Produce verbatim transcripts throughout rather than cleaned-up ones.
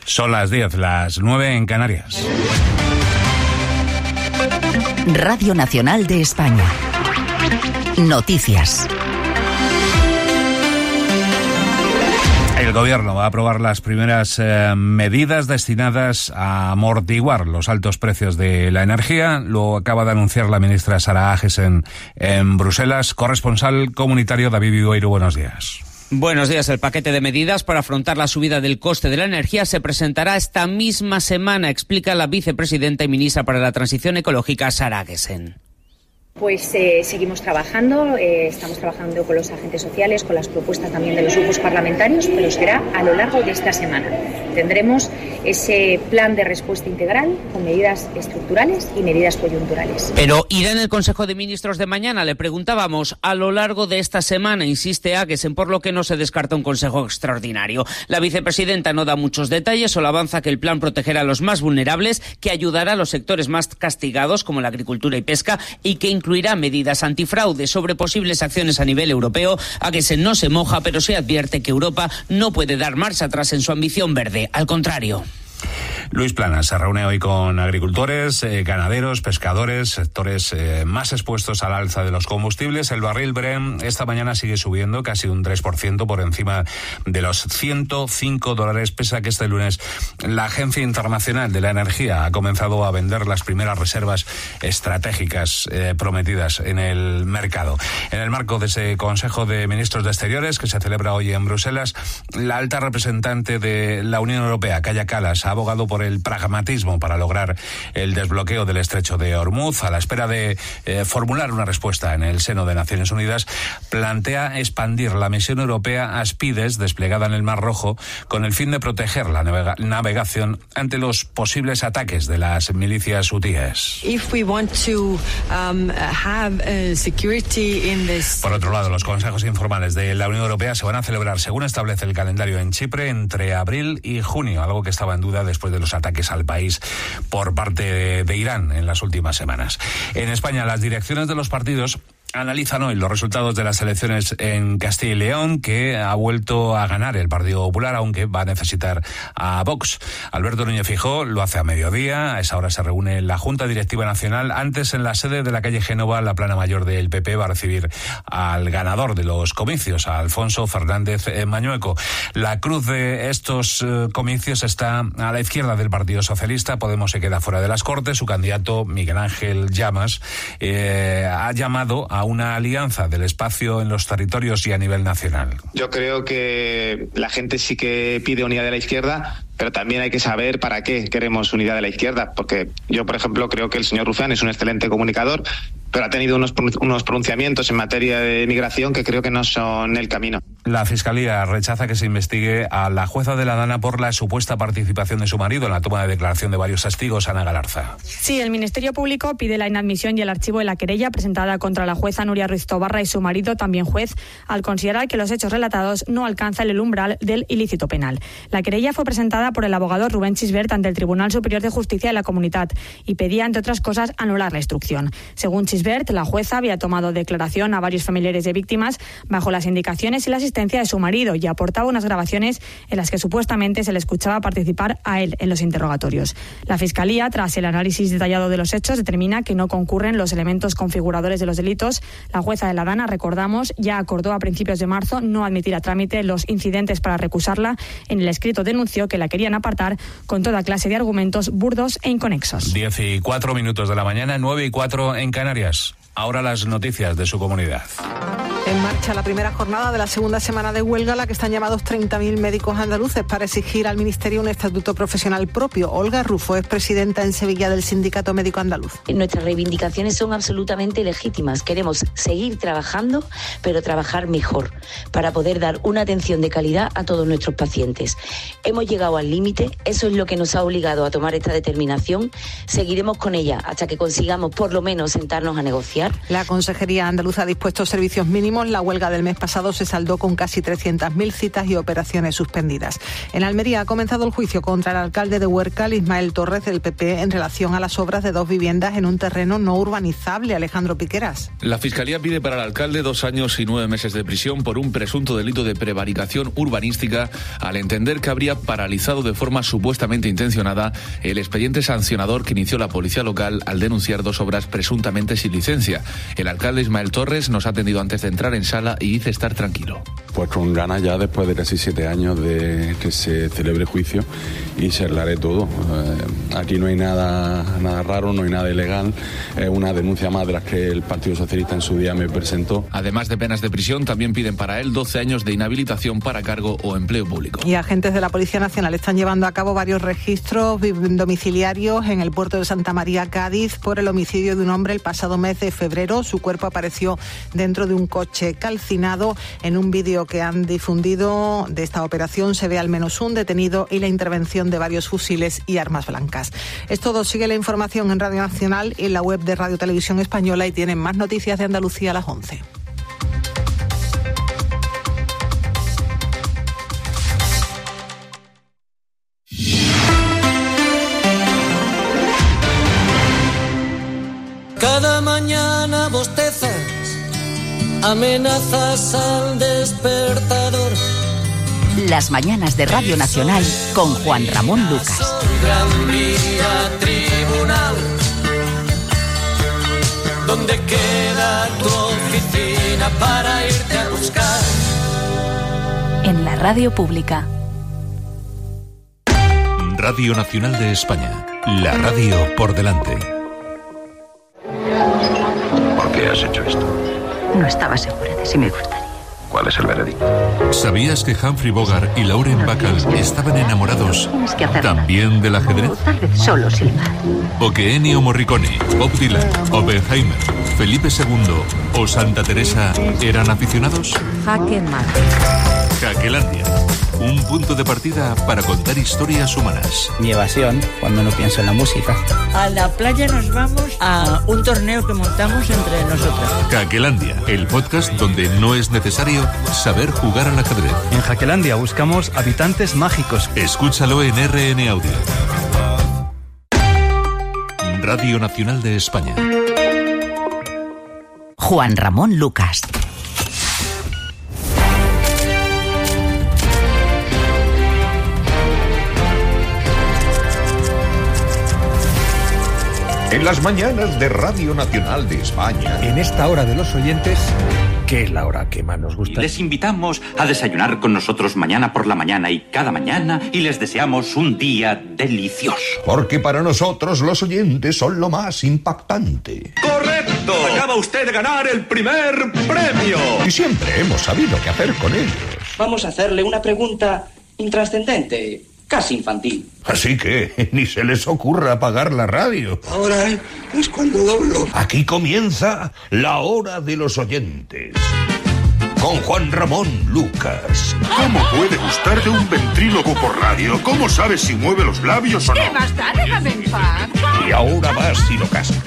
Son las diez, las nueve en Canarias. Radio Nacional de España. Noticias. El Gobierno va a aprobar las primeras eh, medidas destinadas a amortiguar los altos precios de la energía. Lo acaba de anunciar la ministra Sara Agesen en Bruselas. Corresponsal comunitario David Vigoiro, buenos días. Buenos días. El paquete de medidas para afrontar la subida del coste de la energía se presentará esta misma semana, explica la vicepresidenta y ministra para la Transición Ecológica, Sara Agesen. Pues eh, seguimos trabajando, eh, estamos trabajando con los agentes sociales, con las propuestas también de los grupos parlamentarios, pero será a lo largo de esta semana. Tendremos ese plan de respuesta integral con medidas estructurales y medidas coyunturales. Pero irá en el Consejo de Ministros de mañana, le preguntábamos, a lo largo de esta semana, insiste Agesen, por lo que no se descarta un Consejo extraordinario. La vicepresidenta no da muchos detalles, solo avanza que el plan protegerá a los más vulnerables, que ayudará a los sectores más castigados, como la agricultura y pesca, y que incluirá medidas antifraude sobre posibles acciones a nivel europeo. Agesen no se moja, pero se advierte que Europa no puede dar marcha atrás en su ambición verde. Al contrario. Luis Planas se reúne hoy con agricultores, eh, ganaderos, pescadores, sectores eh, más expuestos al alza de los combustibles. El barril Brent esta mañana sigue subiendo casi un tres por ciento por encima de los ciento cinco dólares, pese a que este lunes la Agencia Internacional de la Energía ha comenzado a vender las primeras reservas estratégicas eh, prometidas en el mercado. En el marco de ese Consejo de Ministros de Exteriores que se celebra hoy en Bruselas, la alta representante de la Unión Europea, Kaja Kallas, ha abogado por el pragmatismo para lograr el desbloqueo del estrecho de Hormuz. A la espera de eh, formular una respuesta en el seno de Naciones Unidas, plantea expandir la misión europea Aspides, desplegada en el Mar Rojo, con el fin de proteger la navega- navegación ante los posibles ataques de las milicias hutíes. If we want to, um, have, uh, security in this... Por otro lado, los consejos informales de la Unión Europea se van a celebrar, según establece el calendario en Chipre, entre abril y junio, algo que estaba en duda después de los ataques al país por parte de, de Irán en las últimas semanas. En España, las direcciones de los partidos analizan hoy los resultados de las elecciones en Castilla y León, que ha vuelto a ganar el Partido Popular, aunque va a necesitar a Vox. Alberto Núñez Feijóo lo hace a mediodía. A esa hora se reúne la Junta Directiva Nacional. Antes, en la sede de la calle Génova, la plana mayor del P P va a recibir al ganador de los comicios, a Alfonso Fernández Mañueco. La cruz de estos eh, comicios está a la izquierda del Partido Socialista. Podemos se queda fuera de las Cortes. Su candidato, Miguel Ángel Llamas, eh, ha llamado a una alianza del espacio en los territorios y a nivel nacional. Yo creo que la gente sí que pide unidad de la izquierda, pero también hay que saber para qué queremos unidad de la izquierda, porque yo, por ejemplo, creo que el señor Rufián es un excelente comunicador, pero ha tenido unos, unos pronunciamientos en materia de migración que creo que no son el camino. La Fiscalía rechaza que se investigue a la jueza de la Dana por la supuesta participación de su marido en la toma de declaración de varios testigos. Ana Galarza. Sí, el Ministerio Público pide la inadmisión y el archivo de la querella presentada contra la jueza Nuria Ruiz Tobarra y su marido, también juez, al considerar que los hechos relatados no alcanzan el umbral del ilícito penal. La querella fue presentada por el abogado Rubén Chisbert ante el Tribunal Superior de Justicia de la Comunitat y pedía, entre otras cosas, anular la instrucción. Según Chisbert, la jueza había tomado declaración a varios familiares de víctimas bajo las indicaciones y la asistencia de su marido y aportaba unas grabaciones en las que supuestamente se le escuchaba participar a él en los interrogatorios. La Fiscalía, tras el análisis detallado de los hechos, determina que no concurren los elementos configuradores de los delitos. La jueza de la Dana, recordamos, ya acordó a principios de marzo no admitir a trámite los incidentes para recusarla. En el escrito denunció que la querían apartar con toda clase de argumentos burdos e inconexos. Diez y cuatro minutos de la mañana, nueve y cuatro en Canarias. Ahora las noticias de su comunidad. En marcha la primera jornada de la segunda semana de huelga, a la que están llamados treinta mil médicos andaluces para exigir al Ministerio un estatuto profesional propio. Olga Rufo es presidenta en Sevilla del Sindicato Médico Andaluz. Nuestras reivindicaciones son absolutamente legítimas. Queremos seguir trabajando, pero trabajar mejor, para poder dar una atención de calidad a todos nuestros pacientes. Hemos llegado al límite, eso es lo que nos ha obligado a tomar esta determinación. Seguiremos con ella hasta que consigamos por lo menos sentarnos a negociar. La Consejería Andaluza ha dispuesto servicios mínimos decimos, la huelga del mes pasado se saldó con casi trescientas mil citas y operaciones suspendidas. En Almería ha comenzado el juicio contra el alcalde de Huércal, Ismael Torres, del P P, en relación a las obras de dos viviendas en un terreno no urbanizable. Alejandro Piqueras. La Fiscalía pide para el alcalde dos años y nueve meses de prisión por un presunto delito de prevaricación urbanística, al entender que habría paralizado de forma supuestamente intencionada el expediente sancionador que inició la policía local al denunciar dos obras presuntamente sin licencia. El alcalde Ismael Torres nos ha atendido antes de entrar en sala y dice estar tranquilo. Pues con ganas ya, después de casi siete años de que se celebre juicio, y se aclare todo. Eh, aquí no hay nada, nada raro, no hay nada ilegal. Es una denuncia más de las que el Partido Socialista en su día me presentó. Además de penas de prisión, también piden para él doce años de inhabilitación para cargo o empleo público. Y agentes de la Policía Nacional están llevando a cabo varios registros domiciliarios en el puerto de Santa María, Cádiz, por el homicidio de un hombre el pasado mes de febrero. Su cuerpo apareció dentro de un coche calcinado. En un vídeo que han difundido de esta operación se ve al menos un detenido y la intervención de varios fusiles y armas blancas. Es todo. Sigue la información en Radio Nacional y en la web de Radio Televisión Española, y tienen más noticias de Andalucía a las once. Cada mañana bostezas, amenazas al despertador. Las mañanas de Radio Nacional con Juan Ramón Lucas. Gran Vía Tribunal, donde queda tu oficina para irte a buscar. En la radio pública. Radio Nacional de España, la radio por delante. ¿Por qué has hecho esto? No estaba segura de si me gustaría. ¿Cuál es el veredicto? ¿Sabías que Humphrey Bogart y Lauren Bacall estaban enamorados también del ajedrez? Tal vez solo silbar. ¿O que Ennio Morricone, Bob Dylan, Oppenheimer, Felipe segundo o Santa Teresa eran aficionados? Jaque mate. Jaquelandia, un punto de partida para contar historias humanas. Mi evasión, cuando no pienso en la música. A la playa nos vamos a un torneo que montamos entre nosotros. Jaquelandia, el podcast donde no es necesario saber jugar al ajedrez. En Jaquelandia buscamos habitantes mágicos. Escúchalo en R N Audio. Radio Nacional de España. Juan Ramón Lucas. En las mañanas de Radio Nacional de España. En esta hora de los oyentes, que es la hora que más nos gusta. Les invitamos a desayunar con nosotros mañana por la mañana y cada mañana, y les deseamos un día delicioso. Porque para nosotros los oyentes son lo más impactante. ¡Correcto! Acaba usted de ganar el primer premio. Y siempre hemos sabido qué hacer con ellos. Vamos a hacerle una pregunta intrascendente, casi infantil. Así que ni se les ocurra apagar la radio. Ahora es cuando doblo. Aquí comienza la hora de los oyentes. Con Juan Ramón Lucas. ¿Cómo puede gustarte un ventríloco por radio? ¿Cómo sabes si mueve los labios o no? ¿Qué más da? Déjame en paz. Y ahora vas y lo casas.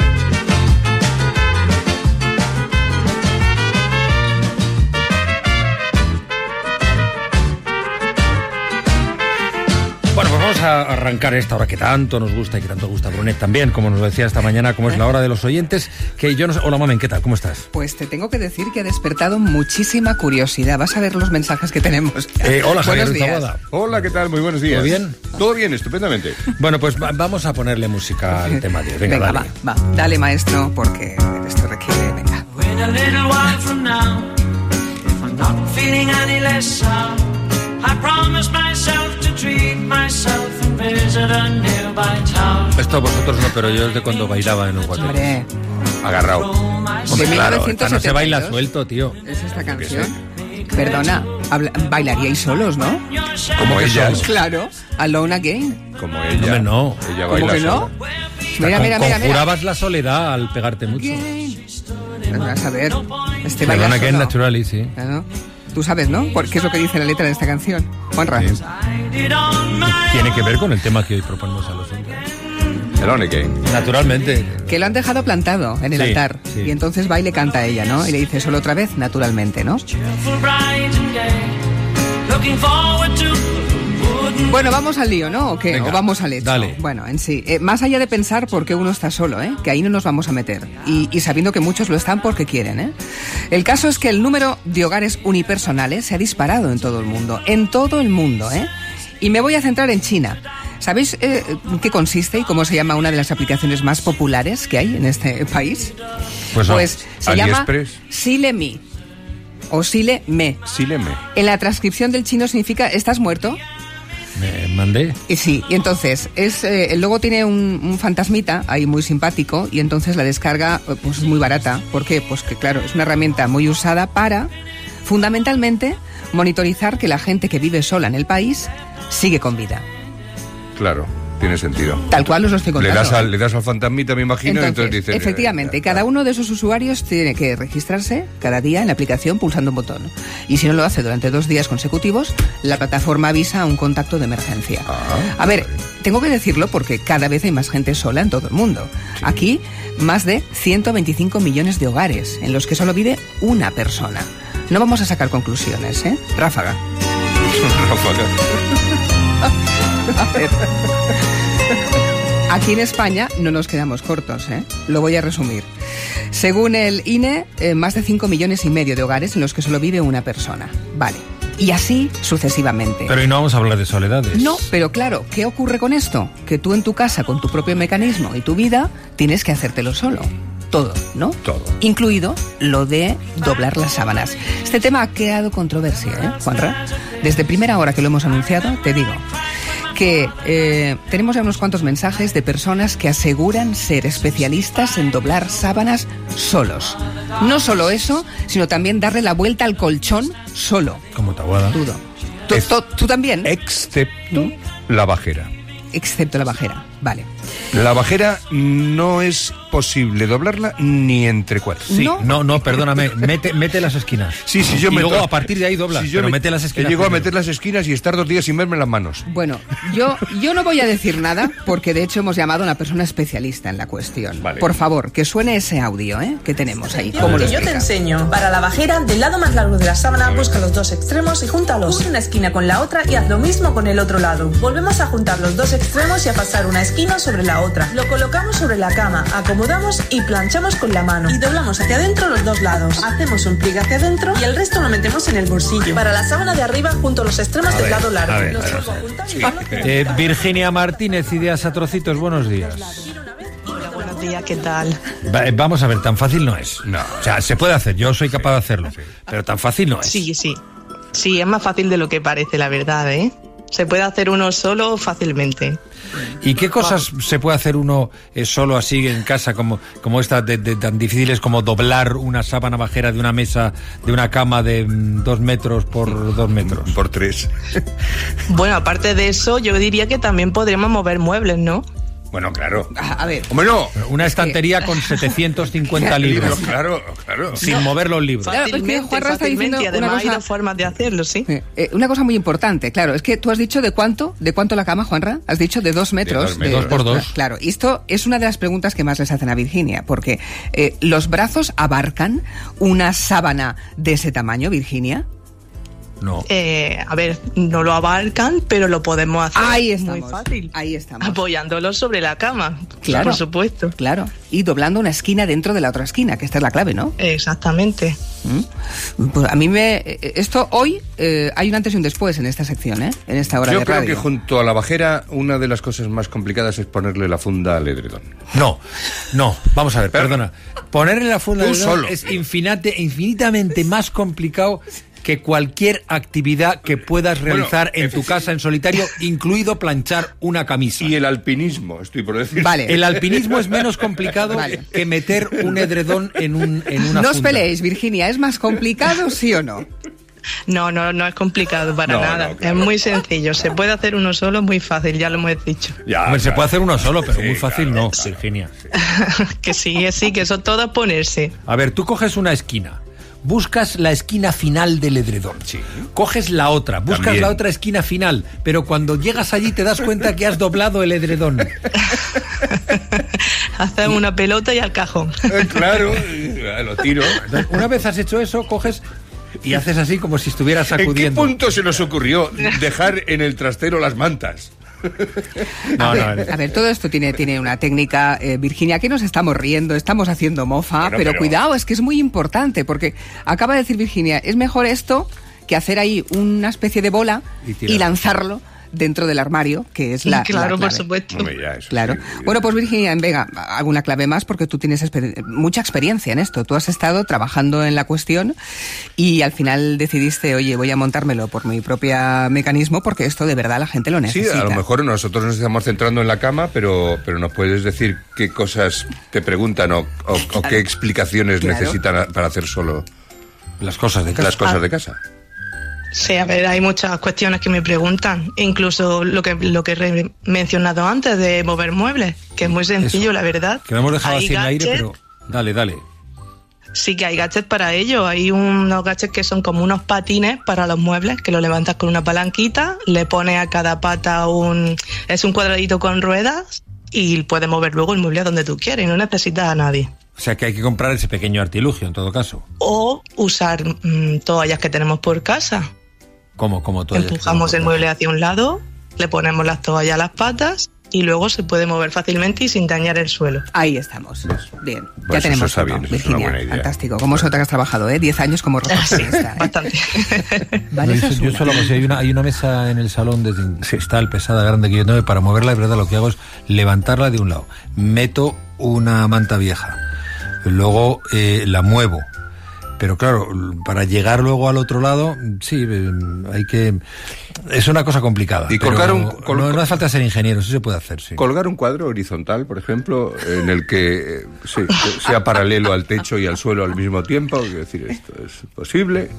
Bueno, pues vamos a arrancar esta hora que tanto nos gusta y que tanto gusta a Brunet también, como nos lo decía esta mañana, como es la hora de los oyentes, que yo no sé... Hola, Mamen, ¿qué tal? ¿Cómo estás? Pues te tengo que decir que ha despertado muchísima curiosidad. Vas a ver los mensajes que tenemos. Eh, hola, Javier Buenos días. Taboada. Hola, ¿qué tal? Muy buenos días. ¿Todo bien? Todo bien, estupendamente. Bueno, pues va- vamos a ponerle música al tema de hoy. Venga, Venga, dale. va, va, dale, maestro, porque esto requiere... Venga. Wait a little while from now, if I'm not feeling any less sour, I promise myself to treat myself and visit a nearby town. Esto vosotros no, pero yo desde cuando bailaba en un guateque. Hombre, Agarrado. Hombre, De claro, mil novecientos esta no se baila setenta y dos. suelto, tío. es esta canción. Perdona, habla- bailaríais solos, ¿no? Como ellas. Claro, Alone Again. Como ella. Hombre, no. Ella ¿Cómo baila que no? sola. Mira, Con- mira, mira, mira. conjurabas la soledad al pegarte mucho. Vas a ver, este Perdona baila que es solo. naturally, sí. Claro. Tú sabes, ¿no? ¿Por qué es lo que dice la letra de esta canción? Juanra. Tiene que ver con el tema que hoy proponemos a los oyentes. Alone Again. Naturalmente. Que lo han dejado plantado en el Sí, altar. sí. Y entonces va y le canta a ella, ¿no? Y le dice solo otra vez, naturalmente, ¿no? Bueno, vamos al lío, ¿no? ¿O qué? Venga, ¿O vamos al hecho? dale. Bueno, en sí. Eh, más allá de pensar por qué uno está solo, ¿eh? Que ahí no nos vamos a meter. Y, y sabiendo que muchos lo están porque quieren, ¿eh? El caso es que el número de hogares unipersonales se ha disparado en todo el mundo. En todo el mundo, ¿eh? Y me voy a centrar en China. ¿Sabéis eh, en qué consiste y cómo se llama una de las aplicaciones más populares que hay en este país? Pues, no. Pues se llama AliExpress. Sile.me o Sile.me. Sile.me. En la transcripción del chino significa ¿estás muerto? Me mandé. Y sí, y entonces es eh, el logo tiene un, un fantasmita ahí muy simpático y entonces la descarga eh, pues es muy barata. ¿Por qué? Pues que claro, es una herramienta muy usada para fundamentalmente monitorizar que la gente que vive sola en el país sigue con vida. Claro, tiene sentido. Tal cual os lo estoy Le contando. das al, le das al fantasmita, me imagino, Entonces, y entonces dices... efectivamente, eh, cada uno de esos usuarios tiene que registrarse cada día en la aplicación pulsando un botón. Y si no lo hace durante dos días consecutivos, la plataforma avisa a un contacto de emergencia. Ah, a ver, tengo que decirlo porque cada vez hay más gente sola en todo el mundo. Sí. Aquí, más de ciento veinticinco millones de hogares en los que solo vive una persona. No vamos a sacar conclusiones, ¿eh? Ráfaga. Ráfaga. A ver. Aquí en España no nos quedamos cortos, ¿eh? Lo voy a resumir. Según el I N E, eh, más de cinco millones y medio de hogares en los que solo vive una persona. Vale. Y así sucesivamente. Pero y no vamos a hablar de soledades. No, pero claro, ¿qué ocurre con esto? Que tú en tu casa, con tu propio mecanismo y tu vida, tienes que hacértelo solo. Todo, ¿no? Todo. Incluido lo de doblar las sábanas. Este tema ha creado controversia, ¿eh, Juanra? Desde primera hora que lo hemos anunciado, te digo que eh, tenemos ya unos cuantos mensajes de personas que aseguran ser especialistas en doblar sábanas solos. No solo eso, sino también darle la vuelta al colchón solo. Como Taboada. Dudo. ¿Tú, tú, ¿Tú también? Excepto ¿Mm? la bajera. Excepto la bajera, vale. La bajera no es posible doblarla ni entre cuatro. Sí, no, no, no perdóname, mete, mete las esquinas. Sí, sí, yo y me luego a partir de ahí doblas, si yo pero me, mete las esquinas. Llego a meter las esquinas y estar dos días sin verme las manos. Bueno, yo, yo no voy a decir nada porque de hecho hemos llamado a una persona especialista en la cuestión. Vale. Por favor, que suene ese audio, ¿eh? Que tenemos ahí. ¿Cómo lo yo te enseño. Para la bajera, del lado más largo de la sábana, busca los dos extremos y júntalos. Une una esquina con la otra y haz lo mismo con el otro lado. Volvemos a juntar los dos extremos y a pasar una esquina sobre la otra. Lo colocamos sobre la cama, acomodamos y planchamos con la mano. Y doblamos hacia adentro los dos lados. Hacemos un pliegue hacia adentro y el resto lo metemos en el bolsillo. Para la sábana de arriba, junto los extremos del lado largo. A ver, los a ver, vuelvo a juntar y sí. eh, Virginia Martínez, Ideas a Trocitos, buenos días. Hola, buenos días, ¿qué tal? Va, vamos a ver, tan fácil no es. No. O sea, se puede hacer, yo soy capaz de hacerlo, pero tan fácil no es. Sí, sí. Sí, es más fácil de lo que parece, la verdad, ¿eh? Se puede hacer uno solo fácilmente. ¿Y qué cosas se puede hacer uno eh, solo así en casa, como, como estas de, de, tan difíciles como doblar una sábana bajera de una mesa, de una cama de mm, dos metros por dos metros? Por tres. Bueno, aparte de eso, yo diría que también podríamos mover muebles, ¿no? Bueno, claro. A ver. Hombre, no. Una estantería con setecientos cincuenta libros. Claro, claro. Sin no. mover los libros. Claro, es que Juanra está diciendo y además una cosa... hay dos formas de hacerlo, ¿sí? Eh, una cosa muy importante, claro, es que tú has dicho de cuánto, de cuánto la cama, Juanra, has dicho de dos metros. De dos, metros. De, dos por dos. Claro, y esto es una de las preguntas que más les hacen a Virginia, porque eh, ¿los brazos abarcan una sábana de ese tamaño, Virginia? No. Eh, a ver, no lo abarcan, pero lo podemos hacer Ahí estamos, muy fácil. Ahí estamos. Apoyándolo sobre la cama, claro, por supuesto. Claro, y doblando una esquina dentro de la otra esquina, que esta es la clave, ¿no? Exactamente. ¿Mm? Pues a mí me... Esto hoy eh, hay un antes y un después en esta sección, ¿eh? En esta hora Yo de creo radio. que junto a la bajera, una de las cosas más complicadas es ponerle la funda al edredón. No, no, vamos a ver, pero, perdona. Ponerle la funda al edredón solo. es infinite, infinitamente más complicado que cualquier actividad que puedas realizar bueno, en tu casa en solitario, incluido planchar una camisa. Y el alpinismo, estoy por decir. Vale. El alpinismo es menos complicado vale. que meter un edredón en, un, en una No funda. os peleéis, Virginia, ¿es más complicado, sí o no? No, no, no es complicado para no, nada. No, claro. Es muy sencillo. Se puede hacer uno solo, muy fácil, ya lo hemos dicho. Ya, Hombre, claro. Se puede hacer uno solo, pero sí, muy fácil claro, no, claro. Virginia. Que sí, sí, que eso todo es ponerse. A ver, tú coges una esquina. Buscas la esquina final del edredón. Sí. Coges la otra, buscas También. la otra esquina final, pero cuando llegas allí te das cuenta que has doblado el edredón. hacer una pelota y al cajón. Eh, claro, lo tiro. Una vez has hecho eso, coges y haces así como si estuvieras sacudiendo. ¿En qué punto se nos ocurrió dejar en el trastero las mantas? No, a, ver, no, a ver, todo esto tiene, tiene una técnica, eh, Virginia, que nos estamos riendo, estamos haciendo mofa, bueno, pero, pero cuidado, es que es muy importante, porque acaba de decir Virginia, es mejor esto que hacer ahí una especie de bola y, y lanzarlo dentro del armario, que es la Claro, la clave. por supuesto. Hombre, ya, eso claro. Sí, sí. Bueno, pues Virginia, venga, alguna clave más, porque tú tienes exper- mucha experiencia en esto. Tú has estado trabajando en la cuestión y al final decidiste, oye, voy a montármelo por mi propio mecanismo, porque esto de verdad la gente lo necesita. Sí, a lo mejor nosotros nos estamos centrando en la cama, pero, pero nos puedes decir qué cosas te preguntan o, o, claro. o qué explicaciones claro. necesitan para hacer solo las cosas de casa. Las cosas ah. de casa. Sí, a ver, hay muchas cuestiones que me preguntan, incluso lo que lo que he mencionado antes de mover muebles, que es muy sencillo, Eso. la verdad. Que lo hemos dejado hay así en el aire, pero dale, dale. Sí que hay gadgets para ello, hay unos gadgets que son como unos patines para los muebles, que lo levantas con una palanquita, le pones a cada pata un... es un cuadradito con ruedas y puedes mover luego el mueble a donde tú quieres y no necesitas a nadie. O sea que hay que comprar ese pequeño artilugio en todo caso. O usar mmm, toallas que tenemos por casa. ¿Cómo? ¿Cómo toallas? Empujamos el mueble hacia un lado, le ponemos las toallas a las patas y luego se puede mover fácilmente y sin dañar el suelo. Ahí estamos. Bien. Pues ya tenemos. Eso está bien, eso Virginia, es una buena idea. Fantástico. ¿Cómo se nota que has trabajado, eh? Diez años como recepcionista. Sí, bastante. Vale, no, yo, yo solo, pues, hay, una, hay una mesa en el salón de cristal pesada, grande, que yo tengo, para moverla, de verdad, lo que hago es levantarla de un lado. Meto una manta vieja. Luego eh, la muevo. Pero claro, para llegar luego al otro lado, sí, hay que... Es una cosa complicada. Y colgar un... Col- no, no hace falta ser ingeniero, eso se puede hacer, sí. Colgar un cuadro horizontal, por ejemplo, en el que sí, sea paralelo al techo y al suelo al mismo tiempo. Quiero decir, esto es posible.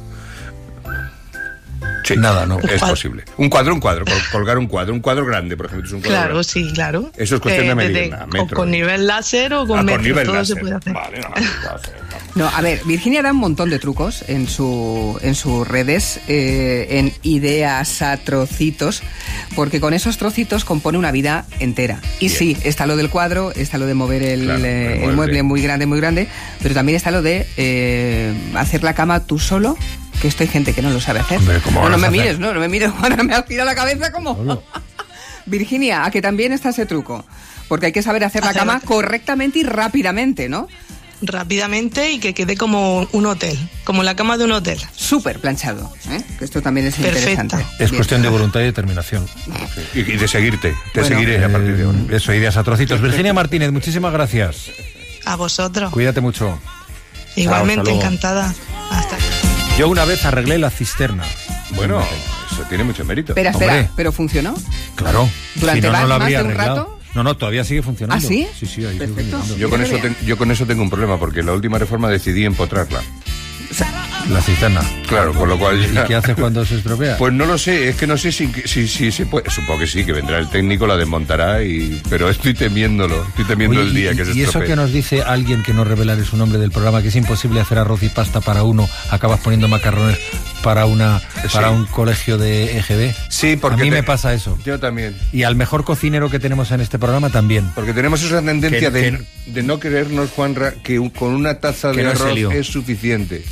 Sí, nada, no. Es posible. Un cuadro, un cuadro, colgar un cuadro, un cuadro grande, por ejemplo. Es un cuadro Claro, grande. sí, claro. Eso es cuestión eh, de medir, desde, nada, o metro. con nivel láser o con ah, metro, con nivel todo láser. se puede hacer. Vale, no, láser, no, a ver, Virginia da un montón de trucos en su en sus redes, eh, en ideas a trocitos, porque con esos trocitos compone una vida entera. Y Bien. sí, está lo del cuadro, está lo de mover el, claro, eh, el, mueble. el mueble muy grande, muy grande, pero también está lo de eh, hacer la cama tú solo, que esto hay gente que no lo sabe hacer. Hombre, ¿cómo no, no me hacer? mires, no, no me mires, Juana, me ha girado la cabeza como... Virginia, a que también está ese truco, porque hay que saber hacer la cama correctamente y rápidamente, ¿no? Rápidamente y que quede como un hotel, como la cama de un hotel. Súper planchado, ¿eh? Que esto también es Perfecto. interesante. Es Bien. cuestión de voluntad y determinación. Sí. Y, y de seguirte, te bueno, seguiré eh, a partir de ahora. Eso, ideas a trocitos. Virginia Martínez, muchísimas gracias. A vosotros. Cuídate mucho. Igualmente, Chao, hasta encantada. Hasta Yo una vez arreglé la cisterna. Bueno, eso tiene mucho mérito. Espera, espera, Hombre. ¿pero funcionó? Claro. ¿Durante si no, más, no lo más habría de un arreglado. rato? No, no, todavía sigue funcionando. ¿Ah, sí? Sí, sí, ahí sigue Perfecto. funcionando. Yo con, eso ten, yo con eso tengo un problema, porque en la última reforma decidí empotrarla. La cisterna. Claro, con lo cual... ¿Y qué haces cuando se estropea? Pues no lo sé, es que no sé si, si, si se puede... Supongo que sí, que vendrá el técnico, la desmontará, y pero estoy temiéndolo, estoy temiendo Oye, el día y, que se y eso estropee. que nos dice alguien que no revelaré su nombre del programa, que es imposible hacer arroz y pasta para uno, acabas poniendo macarrones para una para Sí. un colegio de E G B. Sí, porque... A mí te- me pasa eso. Yo también. Y al mejor cocinero que tenemos en este programa también. Porque tenemos esa tendencia Que- de, que- de no creernos, Juanra, que un- con una taza Que de no se arroz lió. es suficiente.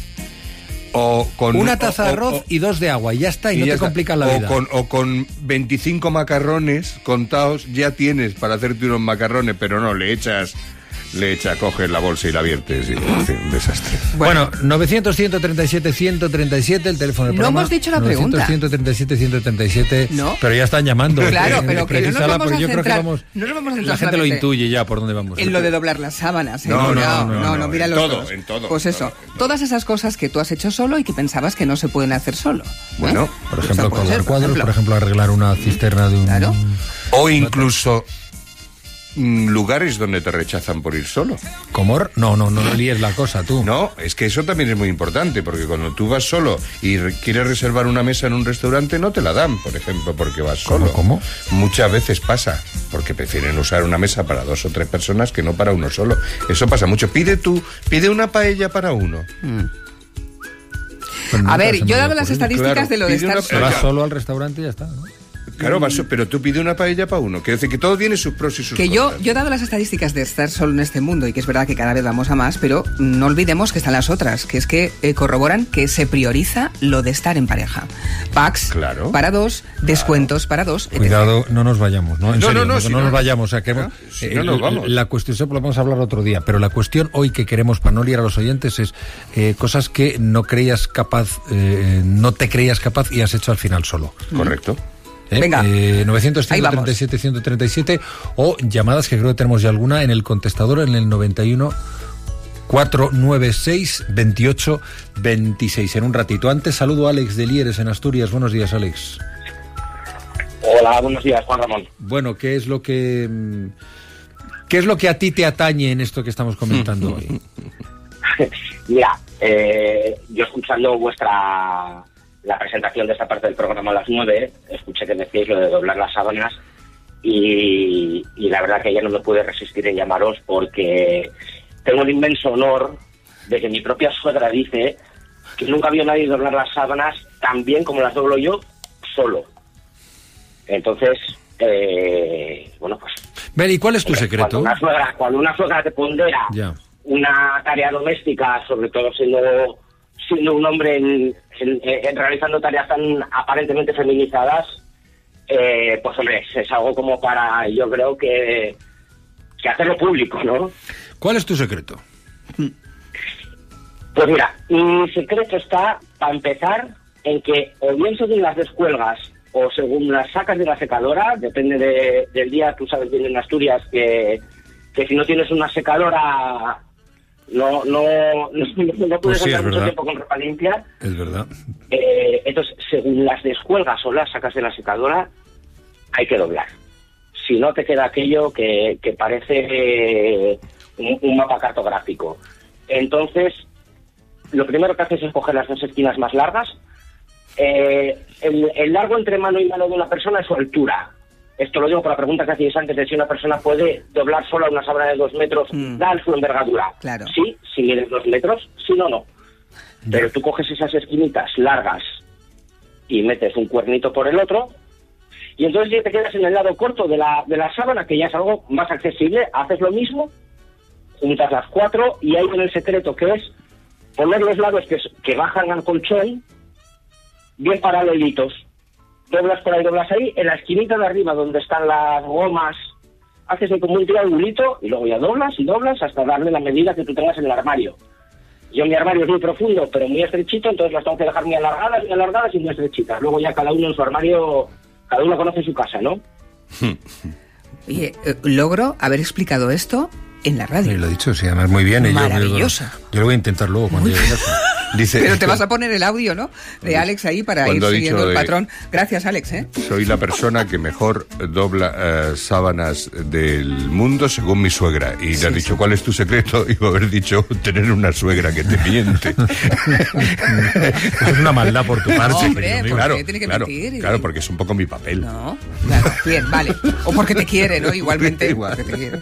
O con Una o- taza de o- arroz o- y dos de agua, y ya está, y, no ya te está. complicas la o vida. Con, o con veinticinco macarrones contados ya tienes para hacerte unos macarrones, pero no, le echas, le echas, coges la bolsa y la viertes. Y, en fin, un desastre. Bueno, novecientos, ciento treinta y siete, ciento treinta y siete, el teléfono del No programa. hemos dicho la pregunta. novecientos, ciento treinta y siete, ciento treinta y siete. No. Pero ya están llamando. Claro, pero que no nos Precisala, vamos porque a yo creo que centrar- vamos... no nos vamos a La centrar gente lo solamente intuye ya por dónde vamos. En lo de doblar las sábanas. ¿eh? No, no, no, no, no, no, mira en los todo, dos. en todo, Pues en eso, todo, en todo. todas esas cosas que tú has hecho solo y que pensabas que no se pueden hacer solo. ¿eh? Bueno, Por O sea, ejemplo, puede colgar ser, cuadros, ejemplo. por ejemplo, arreglar una cisterna de un... Claro. O incluso mm, lugares donde te rechazan por ir solo. ¿Comor? No, no, no líes la cosa, tú. No, es que eso también es muy importante, porque cuando tú vas solo y re- quieres reservar una mesa en un restaurante, no te la dan, por ejemplo, porque vas solo. ¿Cómo? Muchas veces pasa, porque prefieren usar una mesa para dos o tres personas que no para uno solo. Eso pasa mucho. Pide tú, pide una paella para uno. Mm. Pues nunca A ver, se me yo he había dado las ocurrido. estadísticas Claro, de lo de pide estar una solo. Vas Oiga. solo al restaurante y ya está, ¿no? Claro, vas, pero tú pides una paella para uno. Quiere decir que todo tiene sus pros y sus que contras. yo, yo he dado las estadísticas de estar solo en este mundo y que es verdad que cada vez vamos a más, pero no olvidemos que están las otras, que es que eh, corroboran que se prioriza lo de estar en pareja. Packs claro, para dos, claro. descuentos para dos. etcétera. Cuidado, no nos vayamos, ¿no? En no, serio, no, no, no, si no no nos vayamos. O sea, que, ¿no? si eh, no nos vamos. La cuestión, eso lo vamos a hablar otro día, pero la cuestión hoy que queremos, para no liar a los oyentes, es eh, cosas que no creías capaz, eh, no te creías capaz y has hecho al final solo. Correcto. ¿Eh? Venga, eh, novecientos, ciento treinta y siete, ciento treinta y siete o llamadas, que creo que tenemos ya alguna en el contestador en el noventa y uno, cuatrocientos noventa y seis, veintiocho, veintiséis. En un ratito. Antes saludo a Alex de Lieres en Asturias. Buenos días, Alex. Hola, buenos días, Juan Ramón. Bueno, ¿qué es lo que qué es lo que a ti te atañe en esto que estamos comentando hoy? Mira, eh, yo escuchando vuestra la presentación de esta parte del programa a las nueve, escuché que decíais lo de doblar las sábanas y, y la verdad que ya no me pude resistir en llamaros porque tengo el inmenso honor de que mi propia suegra dice que nunca vio a nadie doblar las sábanas tan bien como las doblo yo solo. Entonces, eh, bueno, pues... Ven, ¿y cuál es tu hombre, secreto? Cuando una suegra, cuando una suegra te pondera ya. una tarea doméstica, sobre todo siendo... siendo un hombre en, en, en realizando tareas tan aparentemente feminizadas, eh, pues hombre, es algo como para, yo creo que, que hacerlo público, ¿no? ¿Cuál es tu secreto? Pues mira, mi secreto está, para empezar, en que o bien según las descuelgas o según las sacas de la secadora, depende de, del día, tú sabes bien en Asturias que, que si no tienes una secadora... No, no, no, no puedes pues sí, andar mucho verdad. tiempo con ropa limpia. Es verdad. Eh, entonces, según las descuelgas o las sacas de la secadora, hay que doblar. Si no, te queda aquello que, que parece eh, un, un mapa cartográfico. Entonces, lo primero que haces es coger las dos esquinas más largas. Eh, el, el largo entre mano y mano de una persona es su altura. Esto lo digo por la pregunta que hacíais antes de si una persona puede doblar sola una sábana de dos metros, mm. da su envergadura. Claro. Sí, si mides dos metros, si no, no. Pero tú coges esas esquinitas largas y metes un cuernito por el otro, y entonces ya te quedas en el lado corto de la, de la sábana, que ya es algo más accesible, haces lo mismo, juntas las cuatro, y ahí viene el secreto, que es poner los lados que, que bajan al colchón bien paralelitos. Doblas por ahí, doblas ahí, en la esquinita de arriba donde están las gomas, haces como un triangulito y luego ya doblas y doblas hasta darle la medida que tú tengas en el armario. Yo mi armario es muy profundo, pero muy estrechito, entonces las tengo que dejar muy alargadas, muy alargadas y muy estrechitas. Luego ya cada uno en su armario, cada uno conoce su casa, ¿no? Oye, eh, logro haber explicado esto en la radio. Sí, lo he dicho, sí, además muy bien. Maravillosa. Yo, yo, yo lo voy a intentar luego cuando llegue a casa. Dice, pero te vas a poner el audio, ¿no? De Alex ahí para ir siguiendo el patrón. Gracias, Alex, ¿eh? Soy la persona que mejor dobla uh, sábanas del mundo según mi suegra. Y sí, le has dicho, sí. ¿Cuál es tu secreto? Y va a haber dicho, tener una suegra que te miente. Es una maldad por tu parte. No, hombre, porque claro, tiene que claro, mentir. Y... claro, porque es un poco mi papel. No, claro, bien, vale. O porque te quiere, ¿no? Igualmente. Igual. Porque te quiere.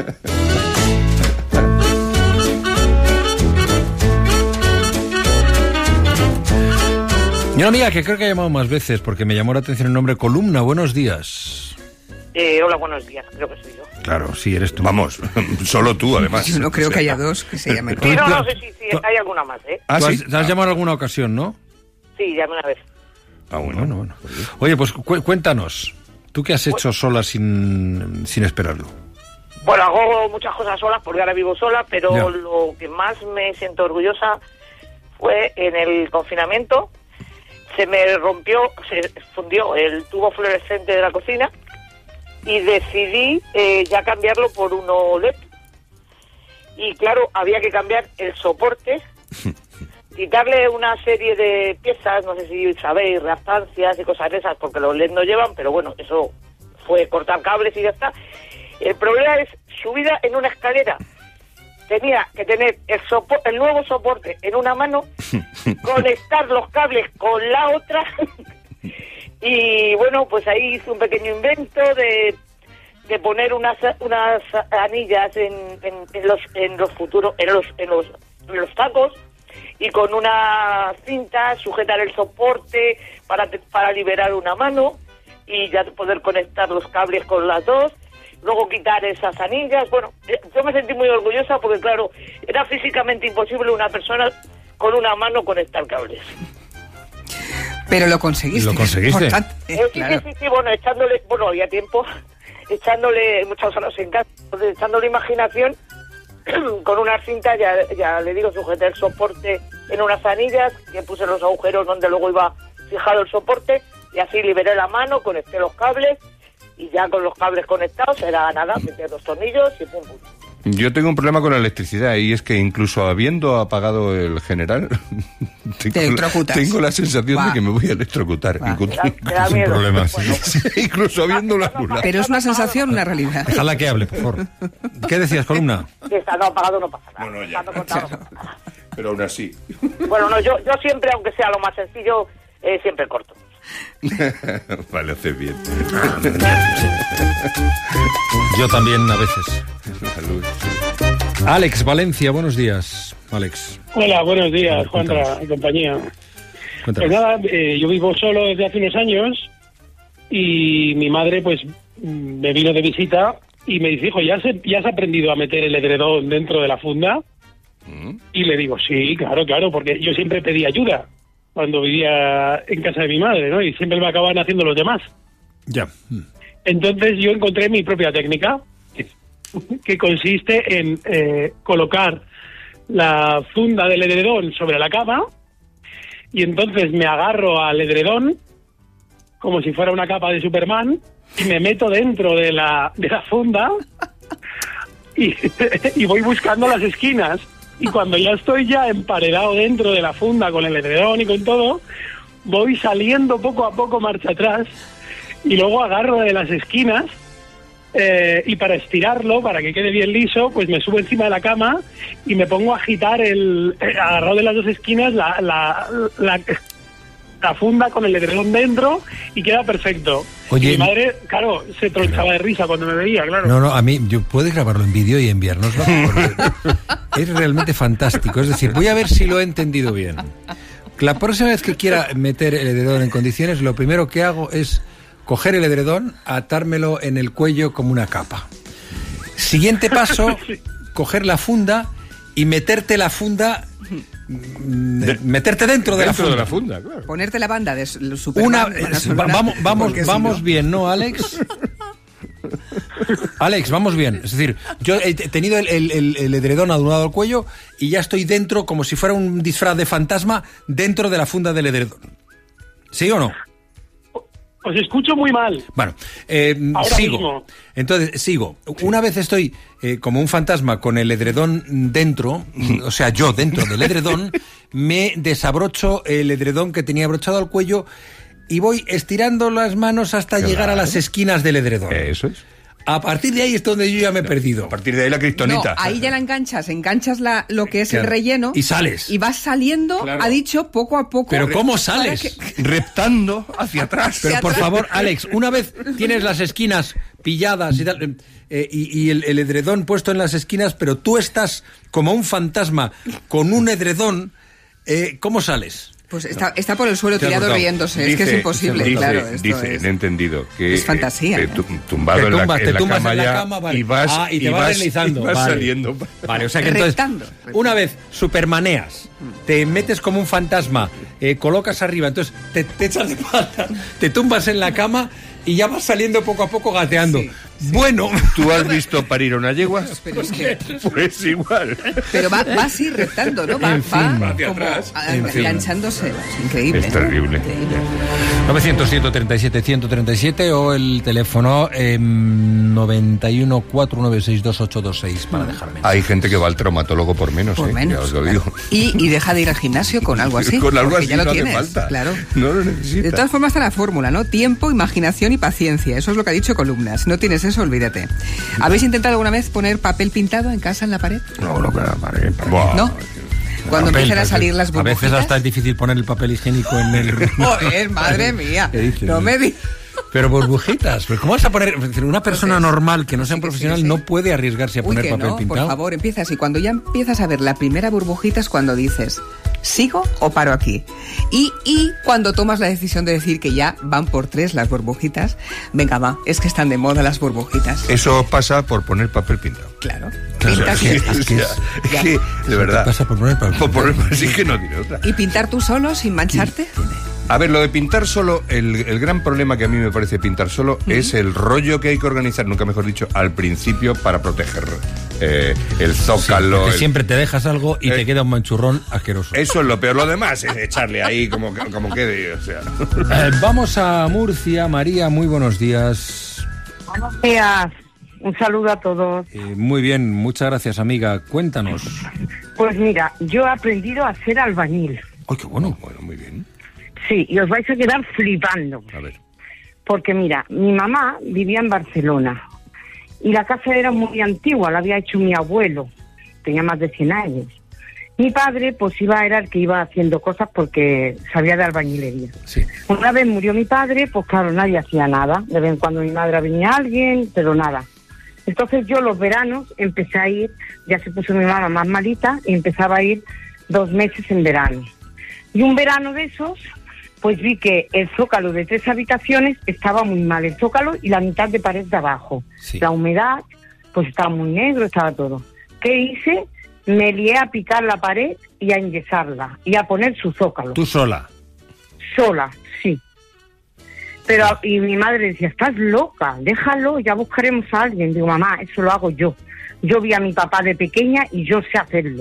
Y una amiga que creo que ha llamado más veces porque me llamó la atención el nombre Columna. Buenos días. Eh, hola, buenos días. Creo que soy yo. Claro, sí, eres tú. Vamos, solo tú, además. Yo no creo o sea, que haya dos que se llamen Sí, no, no sé si sí, sí, hay alguna más, ¿eh? Ah, ¿sí? ¿sí? ¿Te has llamado en alguna ocasión, no? Sí, llamé una vez. Ah, bueno, bueno. bueno. Oye, pues cu cuéntanos. ¿Tú qué has hecho sola sin, sin esperarlo? Bueno, hago muchas cosas solas porque ahora vivo sola, pero ya. Lo que más me siento orgullosa fue en el confinamiento. Se me rompió, se fundió el tubo fluorescente de la cocina y decidí eh, ya cambiarlo por uno L E D. Y claro, había que cambiar el soporte, quitarle una serie de piezas, no sé si sabéis, reactancias y cosas de esas, porque los L E D no llevan, pero bueno, eso fue cortar cables y ya está. El problema es subida en una escalera. Tenía que tener el, el nuevo soporte en una mano, conectar los cables con la otra y bueno, pues ahí hice un pequeño invento de, de poner unas unas anillas en, en, en los en los futuros en los en los en los tacos y con una cinta sujetar el soporte para para liberar una mano y ya poder conectar los cables con las dos, luego quitar esas anillas. Bueno, yo me sentí muy orgullosa porque, claro, era físicamente imposible una persona con una mano conectar cables. Pero lo conseguiste. Lo conseguiste. Eh, sí, claro. sí, sí, sí, bueno, echándole, bueno, había tiempo, echándole muchas horas en casa, echándole imaginación, con una cinta, ya, ya le digo, sujeté el soporte en unas anillas, que puse los agujeros donde luego iba fijado el soporte, y así liberé la mano, conecté los cables, y ya con los cables conectados era nada, metí dos tornillos y pum, pum. Yo tengo un problema con la electricidad y es que incluso habiendo apagado el general, tengo, la, tengo la sensación Va. de que me voy a electrocutar. Es un problema, sí. Sí, incluso habiendo la luna. Pero es una sensación, una realidad. Déjala que hable, por favor. ¿Qué decías, Columna? Si estando apagado no pasa nada. Bueno, ya. Estando cortado no pasa nada. Pero aún así. Bueno, no, yo, yo siempre, aunque sea lo más sencillo, eh, siempre corto. Vale, haces bien. Yo también a veces. Salud. Alex Valencia, buenos días, Alex. Hola, buenos días, Juanra y compañía. Cuéntanos. Pues nada, eh, yo vivo solo desde hace unos años y mi madre pues me vino de visita y me dice, hijo, ¿ya has, ya has aprendido a meter el edredón dentro de la funda? ¿Mm? Y le digo, sí, claro, claro, porque yo siempre pedí ayuda cuando vivía en casa de mi madre, ¿no? Y siempre me acababan haciendo los demás. Ya. Entonces yo encontré mi propia técnica, que consiste en eh, colocar la funda del edredón sobre la cama y entonces me agarro al edredón como si fuera una capa de Superman y me meto dentro de la, de la funda y, y voy buscando las esquinas. Y cuando ya estoy ya emparedado dentro de la funda con el edredón y con todo, voy saliendo poco a poco marcha atrás y luego agarro de las esquinas eh, y para estirarlo, para que quede bien liso, pues me subo encima de la cama y me pongo a agitar el, eh, agarrado de las dos esquinas la, la, la, la funda con el edredón dentro y queda perfecto. Oye, y mi madre, claro, se tronchaba de risa cuando me veía, claro. No, no, a mí, yo puedes grabarlo en vídeo y enviárnoslo, porque es realmente fantástico. Es decir, voy a ver si lo he entendido bien. La próxima vez que quiera meter el edredón en condiciones, lo primero que hago es coger el edredón, atármelo en el cuello como una capa. Siguiente paso, sí. coger la funda y meterte la funda... De, meterte dentro de dentro la funda, de la funda claro. Ponerte la banda de Superman. Una, es, vamos vamos, vamos si no. bien, ¿no, Alex? Alex, vamos bien. Es decir, yo he tenido el, el, el edredón adunado al cuello y ya estoy dentro, como si fuera un disfraz de fantasma, dentro de la funda del edredón. ¿Sí o no? Os escucho muy mal. Bueno, eh, sigo. Mismo. Entonces, sigo. Una vez estoy eh, como un fantasma con el edredón dentro, o sea, yo dentro del edredón, me desabrocho el edredón que tenía abrochado al cuello y voy estirando las manos hasta claro. llegar a las esquinas del edredón. Eso es. A partir de ahí es donde yo ya me he perdido. A partir de ahí la kriptonita. No, ahí ya la enganchas, enganchas la, lo que es claro. el relleno. Y sales. Y vas saliendo, claro. ha dicho, poco a poco. Pero ¿cómo sales? Que... Reptando hacia atrás. Pero hacia por atrás. favor, Alex, una vez tienes las esquinas pilladas y tal, eh, y, y el, el edredón puesto en las esquinas, pero tú estás como un fantasma con un edredón, eh, ¿cómo sales? Pues está, está por el suelo tirado riéndose, dice, es que es imposible, dice, claro. Esto dice, es, he entendido que es fantasía. Eh, tumbado te tumbas, en la, te en tumbas la cama, en la ya, cama vale. y vas, ah, y te y vas vas deslizando. Y vas vale. saliendo. Vale, o sea que entonces, Reptando. una vez supermaneas, te metes como un fantasma, eh, colocas arriba, entonces te, te echas de pata, te tumbas en la cama y ya vas saliendo poco a poco gateando. Sí, sí. Bueno, ¿tú has visto parir a una yegua? Pero es que... Pues igual. Pero va, va así reptando, ¿no? Va, en fin, va hacia como atrás. A, enganchándose. Es increíble. Es terrible. Increíble. novecientos, ciento treinta y siete, ciento treinta y siete o el teléfono eh, noventa y uno, cuatro nueve seis, dos ocho dos seis para dejarme. Hay gente que va al traumatólogo por menos, por eh, menos, ya os lo digo. Y, y deja de ir al gimnasio con algo así. Con algo así ya lo no tienes, hace falta. Claro. No lo necesitas. De todas formas está la fórmula, ¿no? Tiempo, imaginación y paciencia. Eso es lo que ha dicho Columna. Si no tienes eso, olvídate. ¿Habéis intentado alguna vez poner papel pintado en casa en la pared? No, no, para la pared. ¿No? Cuando papel, empiezan a salir las burbujitas. A veces hasta es difícil poner el papel higiénico en el... Joder, madre mía. No me di... Pero burbujitas, pero ¿cómo vas a poner? Una persona pues es, normal que no sea un profesional sí, sí, sí. no puede arriesgarse a Uy, poner que papel no, pintado. Por favor, empiezas y cuando ya empiezas a ver la primera burbujita es cuando dices, ¿Sigo o paro aquí? Y, y cuando tomas la decisión de decir que ya van por tres las burbujitas, venga, va, es que están de moda las burbujitas. Eso pasa por poner papel pintado. Claro. Pintas y es que, es que, de verdad. Pasa por poner papel Por poner papel, sí que no tiene otra. ¿Y pintar tú solo sin mancharte? A ver, lo de pintar solo, el, el gran problema que a mí me parece pintar solo uh-huh. es el rollo que hay que organizar, nunca mejor dicho, al principio para proteger eh, el zócalo. Sí, el... siempre te dejas algo y eh, te queda un manchurrón asqueroso. Eso es lo peor, lo demás es echarle ahí como, como quede, o sea. Eh, vamos a Murcia. María, muy buenos días. Buenos días. Un saludo a todos. Eh, muy bien, muchas gracias, amiga. Cuéntanos. Pues mira, yo he aprendido a ser albañil. ¡Ay, qué bueno! Bueno, muy bien. Sí, y os vais a quedar flipando. A ver. Porque mira, mi mamá vivía en Barcelona y la casa era muy antigua, la había hecho mi abuelo, tenía más de cien años. Mi padre pues iba, era el que iba haciendo cosas porque sabía de albañilería. Sí. Una vez murió mi padre, pues claro, nadie hacía nada. De vez en cuando mi madre venía alguien, pero nada. Entonces yo los veranos empecé a ir, ya se puso mi mamá más malita y empezaba a ir dos meses en verano. Y un verano de esos, pues vi que el zócalo de tres habitaciones estaba muy mal, el zócalo y la mitad de pared de abajo. Sí. La humedad, pues estaba muy negro, estaba todo. ¿Qué hice? Me lié a picar la pared y a enyesarla y a poner su zócalo. ¿Tú sola? Sola, sí. Pero, y mi madre decía, estás loca, déjalo, ya buscaremos a alguien. Digo, mamá, eso lo hago yo. Yo vi a mi papá de pequeña y yo sé hacerlo.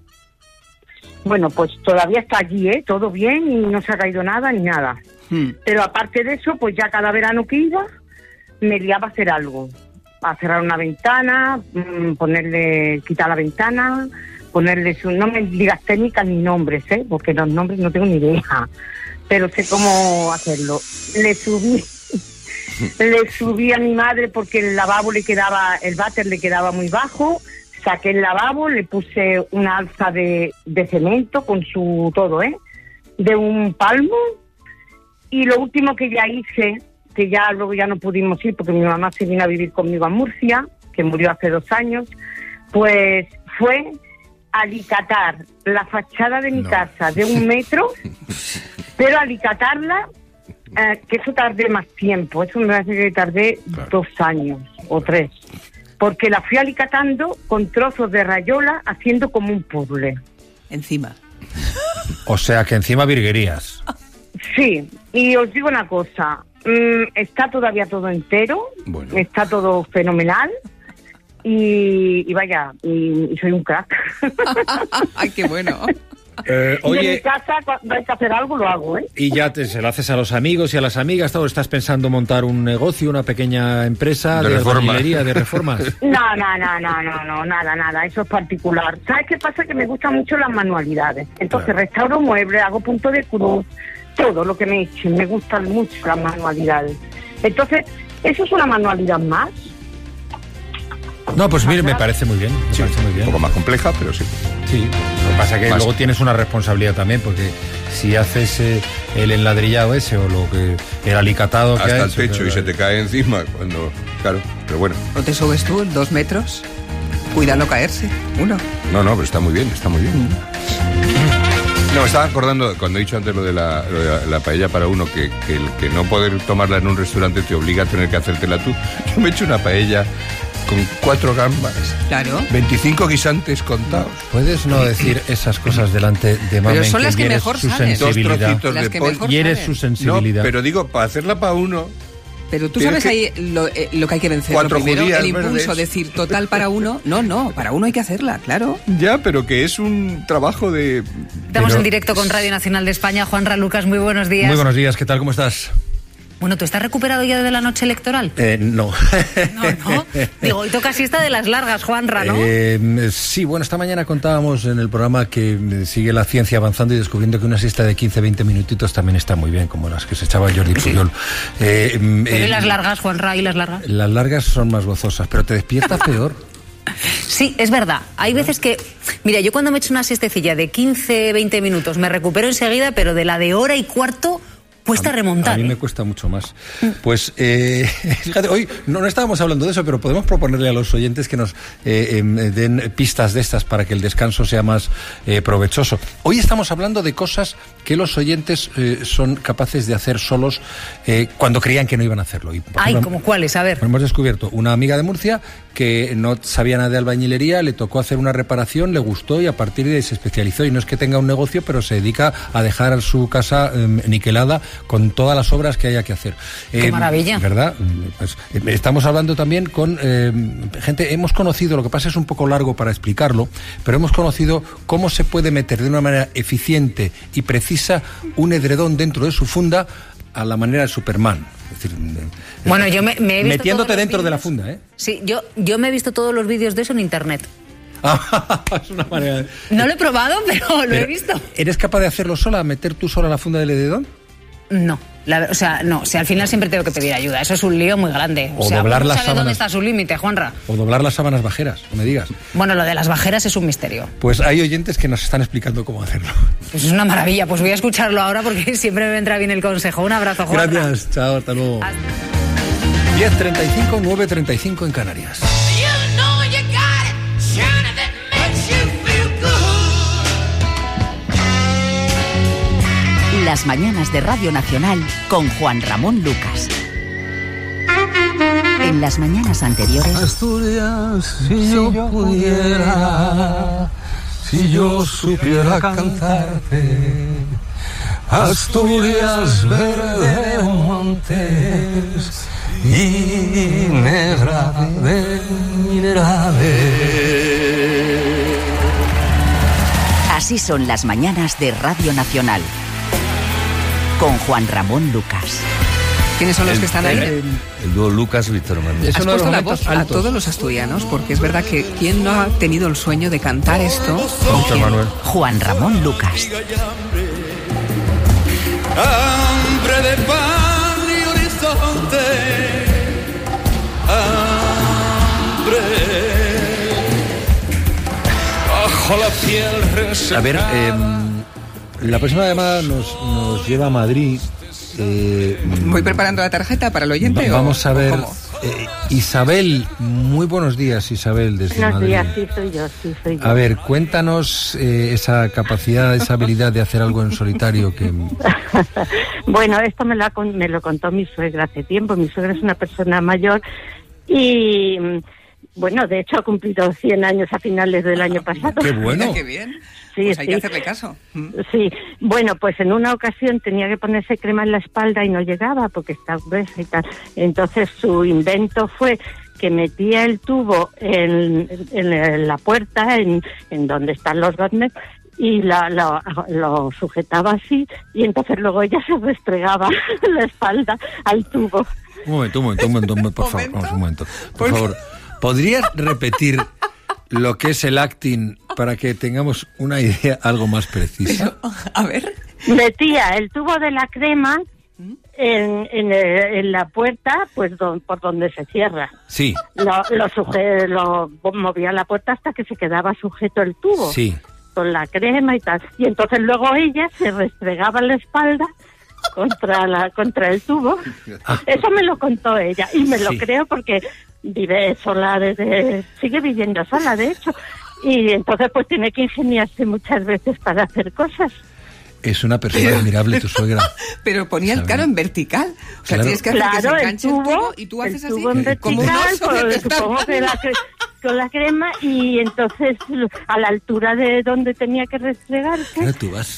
Bueno, pues todavía está allí, ¿eh? Todo bien y no se ha caído nada ni nada. Hmm. Pero aparte de eso, pues ya cada verano que iba, me liaba a hacer algo. A cerrar una ventana, mmm, ponerle, quitar la ventana, ponerle su... No me digas técnicas ni nombres, ¿eh? Porque los nombres no tengo ni idea. Pero sé cómo hacerlo. Le subí, le subí a mi madre porque el lavabo le quedaba, el váter le quedaba muy bajo. Saqué el lavabo, le puse una alza de, de cemento con su todo, ¿eh? De un palmo. Y lo último que ya hice, que ya luego ya no pudimos ir porque mi mamá se vino a vivir conmigo a Murcia, que murió hace dos años, pues fue alicatar la fachada de mi no. casa de un metro, pero alicatarla, eh, que eso tardé más tiempo, eso me parece que tardé claro. dos años o tres. Porque la fui alicatando con trozos de rayola, haciendo como un puzzle. Encima. O sea, que encima virguerías. Sí, y os digo una cosa, mmm, está todavía todo entero, bueno. Está todo fenomenal, y, y vaya, y, y soy un crack. ¡Ay, qué bueno! Eh, oye, y en mi casa, cuando hay que hacer algo, lo hago, ¿eh? Y ya te, se lo haces a los amigos y a las amigas, ¿o estás pensando montar un negocio, una pequeña empresa de, de albañilería, de reformas? No, no, no, no, no, no, nada, nada, eso es particular. ¿Sabes qué pasa? Que me gustan mucho las manualidades. Entonces claro. Restauro muebles, hago punto de cruz, todo lo que me echen, me gustan mucho las manualidades. Entonces, ¿eso es una manualidad más? No, pues mire, me parece muy bien, me sí, parece muy bien. Un poco más compleja, pero sí. Sí, lo que pasa es que más. Luego tienes una responsabilidad también, porque si haces eh, el enladrillado ese o lo que el alicatado que hasta ha el hecho, techo y se te cae encima cuando, claro, pero bueno. ¿No te subes tú dos metros? Cuida no caerse, uno. No, no, pero está muy bien, está muy bien. Mm. No, me estaba acordando, cuando he dicho antes lo de la, lo de la, la paella para uno, que, que el que no poder tomarla en un restaurante te obliga a tener que hacértela tú. Yo me he hecho una paella con cuatro gambas, claro, veinticinco guisantes contados. Puedes no decir esas cosas delante de mamá. Pero son las que mejor su saben. sensibilidad. Dos trocitos de pollo. Y eres su sensibilidad. No, pero digo, para hacerla para uno. Pero tú sabes ahí lo, eh, lo que hay que vencer. Cuatro lo primero, judías el impulso, verdes. decir total para uno. No, no, para uno hay que hacerla, claro. Ya, pero que es un trabajo de... Estamos pero... en directo con Radio Nacional de España. Juanra Lucas, muy buenos días. Muy buenos días, ¿qué tal? ¿Cómo estás? Bueno, ¿tú estás recuperado ya de la noche electoral? Eh, no. No, no. Digo, hoy toca siesta de las largas, Juanra, ¿no? Eh, sí, bueno, esta mañana contábamos en el programa que sigue la ciencia avanzando y descubriendo que una siesta de quince a veinte minutitos también está muy bien, como las que se echaba Jordi Pujol. Eh, pero eh, ¿y las largas, Juanra, y las largas? Las largas son más gozosas, pero te despiertas peor. Sí, es verdad. Hay veces que... Mira, yo cuando me echo una siestecilla de quince, veinte minutos me recupero enseguida, pero de la de hora y cuarto... Cuesta a, remontar. A mí ¿eh? me cuesta mucho más. Pues, eh, fíjate, hoy no, no estábamos hablando de eso, pero podemos proponerle a los oyentes que nos eh, eh, den pistas de estas para que el descanso sea más eh, provechoso. Hoy estamos hablando de cosas que los oyentes eh, son capaces de hacer solos eh, cuando creían que no iban a hacerlo. Y, Ay, ejemplo, ¿como cuáles? A ver. Hemos descubierto una amiga de Murcia que no sabía nada de albañilería, le tocó hacer una reparación, le gustó y a partir de ahí se especializó. Y no es que tenga un negocio, pero se dedica a dejar su casa eh, niquelada con todas las obras que haya que hacer. ¡Qué eh, maravilla! ¿Verdad? Pues, eh, estamos hablando también con eh, gente, hemos conocido, lo que pasa es un poco largo para explicarlo, pero hemos conocido cómo se puede meter de una manera eficiente y precisa un edredón dentro de su funda a la manera de Superman. Es decir, bueno, yo me, me he visto metiéndote dentro vídeos. de la funda, ¿eh? Sí, yo, yo me he visto todos los vídeos de eso en internet. Es una manera de... No lo he probado, pero lo pero, he visto. ¿Eres capaz de hacerlo sola, meter tú sola la funda del edredón? No, la, o sea, no, o sea, al final siempre tengo que pedir ayuda. Eso es un lío muy grande. O, o sea, doblar ¿cómo las sabe sábanas. ¿Dónde está su límite, Juanra? O doblar las sábanas bajeras, no me digas. Bueno, lo de las bajeras es un misterio. Pues hay oyentes que nos están explicando cómo hacerlo. Pues es una maravilla, pues voy a escucharlo ahora porque siempre me vendrá bien el consejo. Un abrazo, Juanra. Gracias, chao, hasta luego. diez treinta y cinco, nueve treinta y cinco en Canarias. Las mañanas de Radio Nacional con Juan Ramón Lucas. En las mañanas anteriores... Asturias, si, si yo, yo pudiera, si yo supiera cantarte, Asturias, verde montes y negra de minerales. Así son las mañanas de Radio Nacional. Con Juan Ramón Lucas. ¿Quiénes son los el, que están ahí? El, el dúo Lucas Víctor Manuel. Has puesto la voz altos. A todos los asturianos, porque es verdad que ¿quién no ha tenido el sueño de cantar esto? Víctor Manuel. Juan Ramón Lucas. Hambre de pan y horizonte. Hambre. Bajo la piel resecada. A ver, eh, la próxima llamada nos, nos lleva a Madrid. Eh, ¿Voy preparando la tarjeta para el oyente? Vamos o, a ver. Eh, Isabel, muy buenos días, Isabel, desde buenos Madrid. días, sí soy yo, sí soy yo. A ver, cuéntanos eh, esa capacidad, esa habilidad de hacer algo en solitario que... Bueno, esto me lo, ha, me lo contó mi suegra hace tiempo. Mi suegra es una persona mayor y... Bueno, de hecho ha cumplido cien años a finales del año pasado. ¡Qué bueno! ¡Qué bien! Sí, pues hay sí. que hacerle caso. Sí, bueno, pues en una ocasión tenía que ponerse crema en la espalda y no llegaba porque estaba gruesa y tal. Entonces su invento fue que metía el tubo en, en, en la puerta, en, en donde están los godnets, y la, la, lo sujetaba así y entonces luego ella se restregaba la espalda al tubo. Un momento, un momento, un momento, un momento por favor, vamos, un momento. Por favor, ¿podrías repetir lo que es el acting para que tengamos una idea algo más precisa? Pero, a ver. Metía el tubo de la crema en, en, en la puerta, pues don, por donde se cierra. Sí. Lo, lo, suje, lo movía la puerta hasta que se quedaba sujeto el tubo. Sí. Con la crema y tal. Y entonces luego ella se restregaba la espalda contra la contra el tubo. Ah. Eso me lo contó ella y me sí. lo creo porque vive sola desde... Sigue viviendo sola, de hecho. Y entonces pues tiene que ingeniarse muchas veces para hacer cosas. Es una persona admirable tu suegra. Pero ponía el caro en vertical. O sea, claro. tienes que hacer claro, que se enganche el tubo, el tubo y tú haces el tubo así. En vertical, como un oso, pues, supongo que la, con la crema y entonces a la altura de donde tenía que restregarse. Claro, tú vas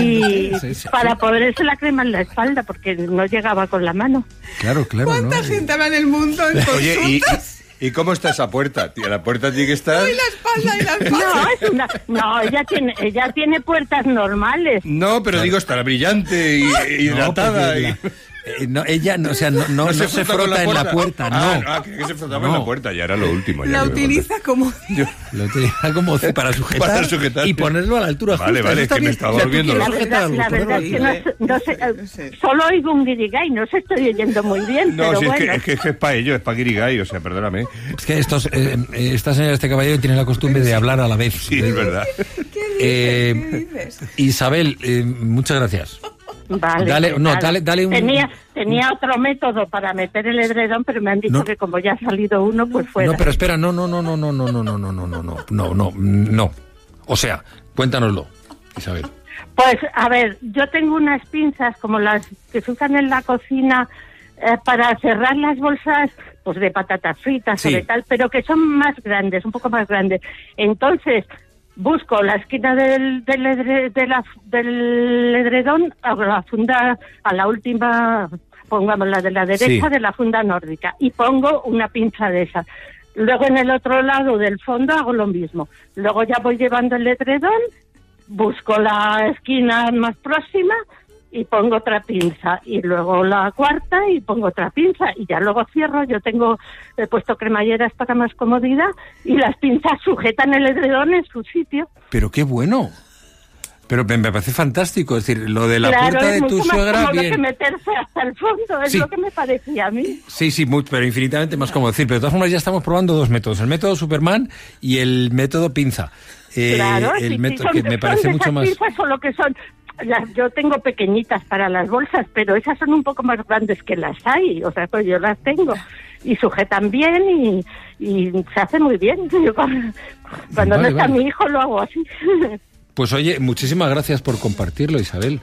y para ponerse la crema en la espalda porque no llegaba con la mano. Claro, claro. ¿Cuánta ¿no? gente habrá en el mundo en Oye, y... ¿Y cómo está esa puerta? Tía, la puerta tiene que estar... ¡Uy, la espalda y la espalda! No, es una... no ella, tiene, ella tiene puertas normales. No, pero digo, estará brillante y hidratada. No, y... Eh, no, ella no, o sea, no, no, no, no se, se frota, frota en la puerta, no. Ah, ah que se frotaba no. en la puerta, ya era lo último. Ya la utiliza como... Yo, lo utiliza como para sujetar, para sujetar y ponerlo a la altura vale, justa. Vale, vale, es que me estaba volviendo. La verdad, la verdad es que no, no sé, no sé. Solo oigo un guirigay, no se estoy oyendo muy bien, no, pero si bueno. Es que, es, que, es que es para ello, es para guirigay, o sea, perdóname. Es que estos, eh, esta señora, este caballero tiene la costumbre de hablar a la vez. Sí, es verdad. ¿Qué dices? Eh, ¿Qué dices? Isabel, eh, muchas gracias. Vale. Dale, pues no, nada. dale, dale un... Tenía, tenía otro método para meter el edredón, pero me han dicho No. que como ya ha salido uno, pues fuera. No, pero espera, no, no, no, no, no, no, no, no, no, no, no, no, no, no, no. O sea, cuéntanoslo, Isabel. Pues, a ver, yo tengo unas pinzas como las que se usan en la cocina eh, para cerrar las bolsas pues de patatas fritas Sí. o de tal, pero que son más grandes, un poco más grandes. Entonces, busco la esquina del, del, edre- de la- del edredón, hago la funda a la última, pongamos la de la derecha Sí. de la funda nórdica, y pongo una pinza de esas. Luego en el otro lado del fondo hago lo mismo. Luego ya voy llevando el edredón, busco la esquina más próxima y pongo otra pinza, y luego la cuarta y pongo otra pinza, y ya luego cierro. Yo tengo he puesto cremalleras para más comodidad y las pinzas sujetan el edredón en su sitio. Pero qué bueno. Pero me me parece fantástico, es decir, lo de la Claro, puerta es de mucho tu más suegra, cómodo que bien. meterse hasta el fondo, es Sí. lo que me parecía a mí. Sí, sí, muy- pero infinitamente más cómodo. Es decir, pero de todas formas ya estamos probando dos métodos, el método Superman y el método pinza. Eh, Claro, el sí, sí, método son- que me son parece de mucho esas más... pinzas, solo que son las, yo tengo pequeñitas para las bolsas, pero esas son un poco más grandes que las hay, o sea, pues yo las tengo y sujetan bien y, y se hace muy bien. Yo cuando cuando Vale, no está vale. mi hijo lo hago así. Pues oye, muchísimas gracias por compartirlo, Isabel.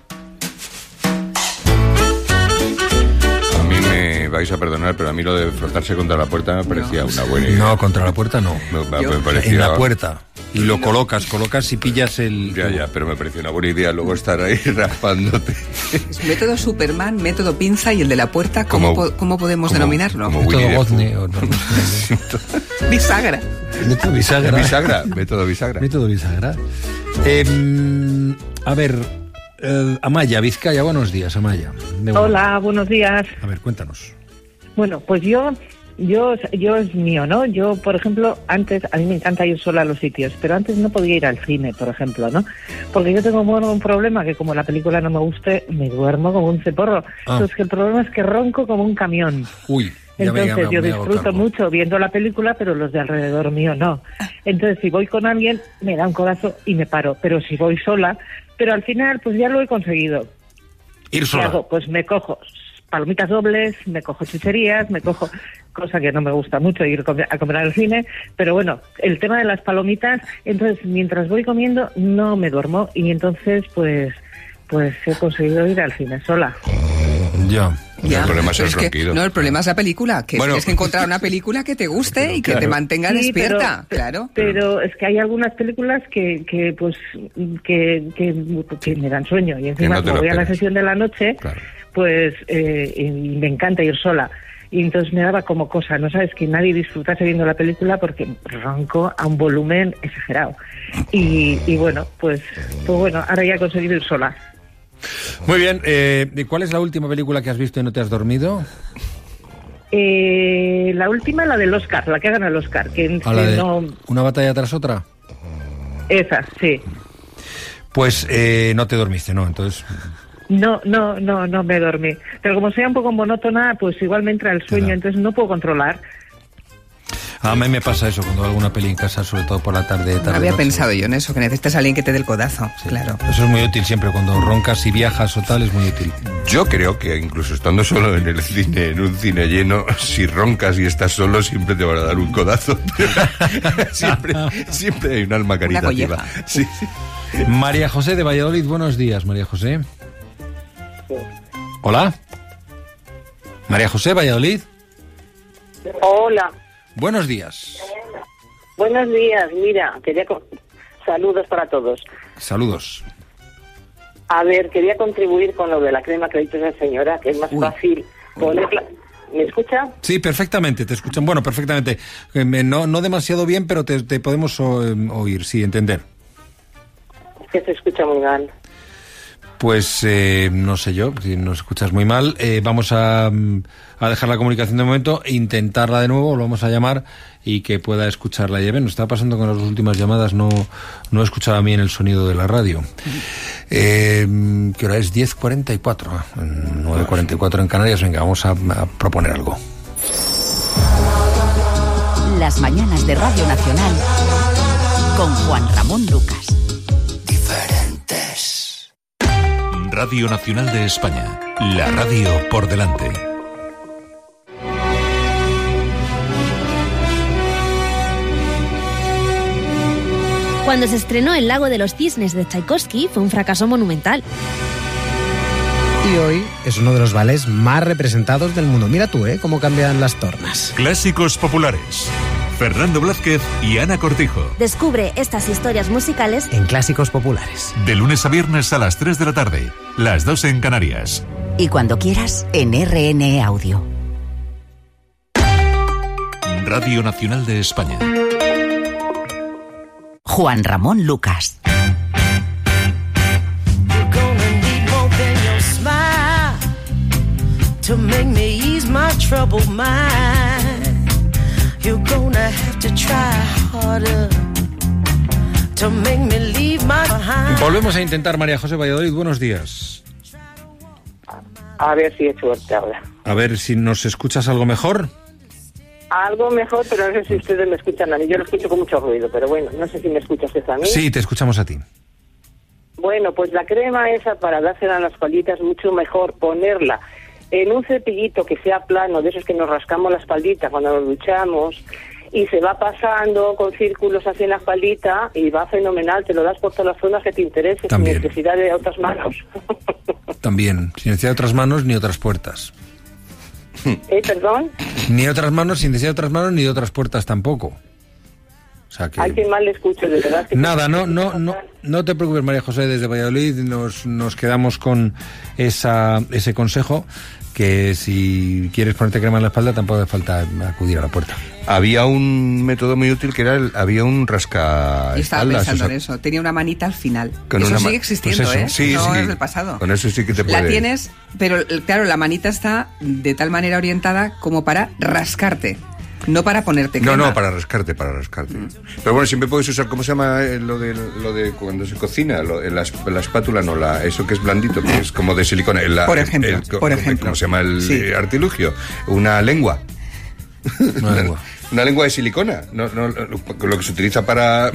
A mí me vais a perdonar, pero a mí lo de frotarse contra la puerta me parecía una buena idea. No, contra la puerta no. Me, me Yo- parecía- en la puerta. Y lo colocas, colocas y pillas el... Ya, ya, pero me pareció una buena idea luego estar ahí raspándote. Método Superman, método pinza y el de la puerta, ¿cómo, Como- po- cómo podemos como- denominarlo? como Winnie the Gozne, o no, Bisagra. Método bisagra. Bisagra, método bisagra. Método bisagra. Eh, a ver, eh, Amaya, Vizcaya, buenos días, Amaya. De nuevo. Hola, buenos días. A ver, cuéntanos. Bueno, pues yo, yo, yo es mío, ¿no? Yo, por ejemplo, antes, a mí me encanta ir sola a los sitios, pero antes no podía ir al cine, por ejemplo, ¿no? Porque yo tengo bueno, un problema, que como la película no me guste, me duermo como un ceporro. Ah. Entonces, que el problema es que ronco como un camión. Uy, ya me- Entonces me- yo me hago disfruto cargo. mucho viendo la película, pero los de alrededor mío no. Entonces si voy con alguien me da un codazo y me paro, pero si voy sola, pero al final pues ya lo he conseguido. Ir ¿Qué sola. hago? Pues me cojo palomitas dobles, me cojo chucherías, me cojo, cosa que no me gusta mucho ir com- a comer al cine, pero bueno, el tema de las palomitas, entonces mientras voy comiendo no me duermo y entonces pues pues he conseguido ir al cine sola. Ya. Ya, El problema es pero el es que- ronquido. no, el problema es la película, que Bueno. tienes que encontrar una película que te guste y que claro. te mantenga Sí, despierta, pero, claro. Pero es que hay algunas películas que, que pues que, que, que me dan sueño y encima no te como lo voy a la esperas. sesión de la noche, pues eh, y me encanta ir sola. Y entonces me daba como cosa, no sabes, que nadie disfrutase viendo la película porque ronco a un volumen exagerado. Y, y bueno, pues, pues bueno, ahora ya he conseguido ir sola. Muy bien, eh, ¿y ¿cuál es la última película que has visto y no te has dormido? Eh, la última, la del Oscar, la que hagan el Oscar, que, ¿A la que de no... una batalla tras otra? Esa, sí. Pues eh, no te dormiste, ¿no? Entonces, No, no, no, no me dormí. Pero como sea un poco monótona, pues igual me entra el sueño, entonces no puedo controlar. a mí me pasa eso cuando hago alguna peli en casa, sobre todo por la tarde. tarde Había noche. pensado yo en eso, que necesitas a alguien que te dé el codazo, claro. Eso es muy útil siempre, cuando roncas y viajas o tal, es muy útil. Yo creo que incluso estando solo en el cine, en un cine lleno, si roncas y estás solo, siempre te van a dar un codazo. siempre, siempre hay un alma caritativa. colleja. Sí, sí. María José de Valladolid, buenos días, María José. Hola. María José, Valladolid. Hola, Buenos días. buenos días. Mira, quería co- saludos para todos. Saludos. A ver, quería contribuir con lo de la crema que ha dicho esa señora, que es más Uy. fácil ponerla. ¿Me escucha? Sí, perfectamente, te escuchan. Bueno, perfectamente. Eh, me- No, no demasiado bien, pero te, te podemos o- eh, oír, sí, entender. Es que se escucha muy mal. Pues eh, no sé yo, si nos escuchas muy mal, eh, vamos a, mm, a dejar la comunicación de momento, intentarla de nuevo, lo vamos a llamar y que pueda escucharla. Ya ven, nos está pasando con las últimas llamadas, no, no he escuchado a mí en el sonido de la radio. Eh, ¿Qué hora es? diez cuarenta y cuatro, ah, nueve cuarenta y cuatro en Canarias. Venga, vamos a, a proponer algo. Las mañanas de Radio Nacional con Juan Ramón Lucas. Radio Nacional de España. La radio por delante. Cuando se estrenó El lago de los cisnes de Tchaikovsky fue un fracaso monumental. Y hoy es uno de los ballets más representados del mundo. Mira tú, ¿eh? Cómo cambian las tornas. Clásicos populares. Fernando Blázquez y Ana Cortijo. Descubre estas historias musicales en Clásicos Populares. De lunes a viernes a las tres de la tarde, las dos en Canarias. Y cuando quieras, en R N E Audio. Radio Nacional de España. Juan Ramón Lucas. To make me ease my troubled mind, you're gonna have to try harder to make me leave my behind. Volvemos a intentar, María José Valladolid, buenos días. A ver si es suerte ahora. A ver si nos escuchas algo mejor. Algo mejor, pero no sé si ustedes me escuchan a mí. Yo lo escucho con mucho ruido, pero bueno, no sé si me escuchas a mí. Sí, te escuchamos a ti. Bueno, pues la crema esa para dársela a las espalditas, mucho mejor ponerla en un cepillito que sea plano, de esos que nos rascamos la espaldita cuando nos duchamos, y se va pasando con círculos así en la espaldita y va fenomenal, te lo das por todas las zonas que te interese, También. sin necesidad de otras manos. También, sin necesidad de otras manos ni otras puertas. ¿Eh, perdón? Ni otras manos, sin necesidad de otras manos ni de otras puertas tampoco. O sea que... Hay quien mal le escucho, de verdad. Que Nada, no, no, no, no te preocupes, María José, desde Valladolid nos, nos quedamos con esa, ese consejo, que si quieres ponerte crema en la espalda tampoco hace falta acudir a la puerta. Había un método muy útil que era el, había un rasca Yo estaba espaldas, pensando o sea, en eso. Tenía una manita al final. con Eso una ma- sigue existiendo, pues eso, ¿eh? sí, no sí. es del pasado. Con eso sí que te puede... La tienes, pero claro, la manita está de tal manera orientada como para rascarte. No para ponerte crema. No, no, para rascarte, para rascarte. Mm. Pero bueno, siempre puedes usar, ¿cómo se llama eh, lo de, lo de cuando se cocina? Lo, la, la espátula, no, la, eso que es blandito, que es como de silicona. La, por ejemplo, el, por ejemplo. ¿Cómo se llama el Sí. eh, artilugio? Una lengua. Una lengua. Una lengua de silicona. No, no, lo, lo que se utiliza para...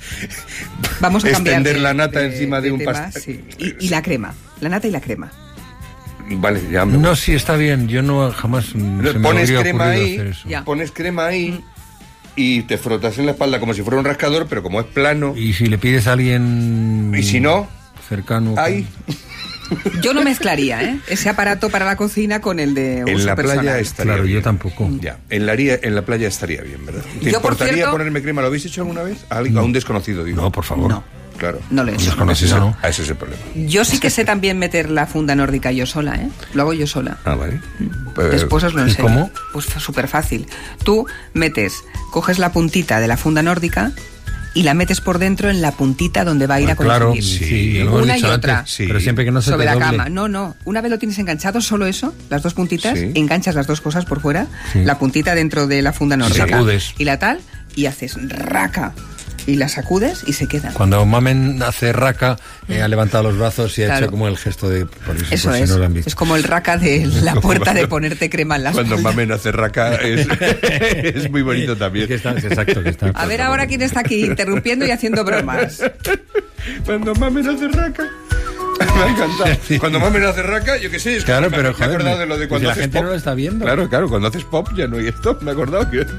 Vamos a cambiar extender de- la nata de- encima de, de un tema, pastel. sí. Y, y la crema, la nata y la crema. Vale, ya me... No, sí, está bien. Yo no jamás mm, se me Pones habría crema ocurrido ahí, hacer eso. Ya. pones crema ahí y te frotas en la espalda como si fuera un rascador, pero como es plano. Y si le pides a alguien... Y si no, cercano... ahí. Yo no mezclaría, ¿eh? Ese aparato para la cocina con el de uso En la personal. playa estaría Claro, bien. yo tampoco. Ya, en la, haría- en la playa estaría bien, ¿verdad? ¿Te Yo, por importaría cierto- ponerme crema? ¿Lo habéis hecho alguna vez? A, alguien- a un desconocido, digo. No, por favor. No. Claro. No lo he hecho. Desconocido, Ese no. Ah, ese es el problema. Yo sí que sé también meter la funda nórdica yo sola, ¿eh? Lo hago yo sola. Ah, vale. Pues- Después os lo ¿y enseño. cómo? Pues súper fácil. Tú metes, coges la puntita de la funda nórdica y la metes por dentro en la puntita donde va a ir Ah, a claro, consumir. sí, lo hemos Una y dicho otra. antes, pero siempre que no se Sobre te la doble. cama. No, no. Una vez lo tienes enganchado, solo eso, las dos puntitas, Sí. enganchas las dos cosas por fuera, Sí. la puntita dentro de la funda nórdica sacudes. y la tal, y haces raca. Y la sacudes y se queda. Cuando Mamen hace raca, eh, ha levantado los brazos y ha Claro. hecho como el gesto de... Por eso, Eso por si es. no lo han visto. Es como el raca de la puerta de ponerte crema en la Cuando espalda. Mamen hace raca es, es muy bonito también. Que está- exacto, que está. A ver ahora quién está aquí interrumpiendo y haciendo bromas. Cuando Mamen hace raca. Me ha encantado. Cuando Mamen hace raca, yo qué sé, es que Claro, me, pero, me he joder, acordado de lo de pues cuando la haces gente pop. no lo está viendo. Claro, claro, cuando haces pop ya no hay stop, me he acordado que...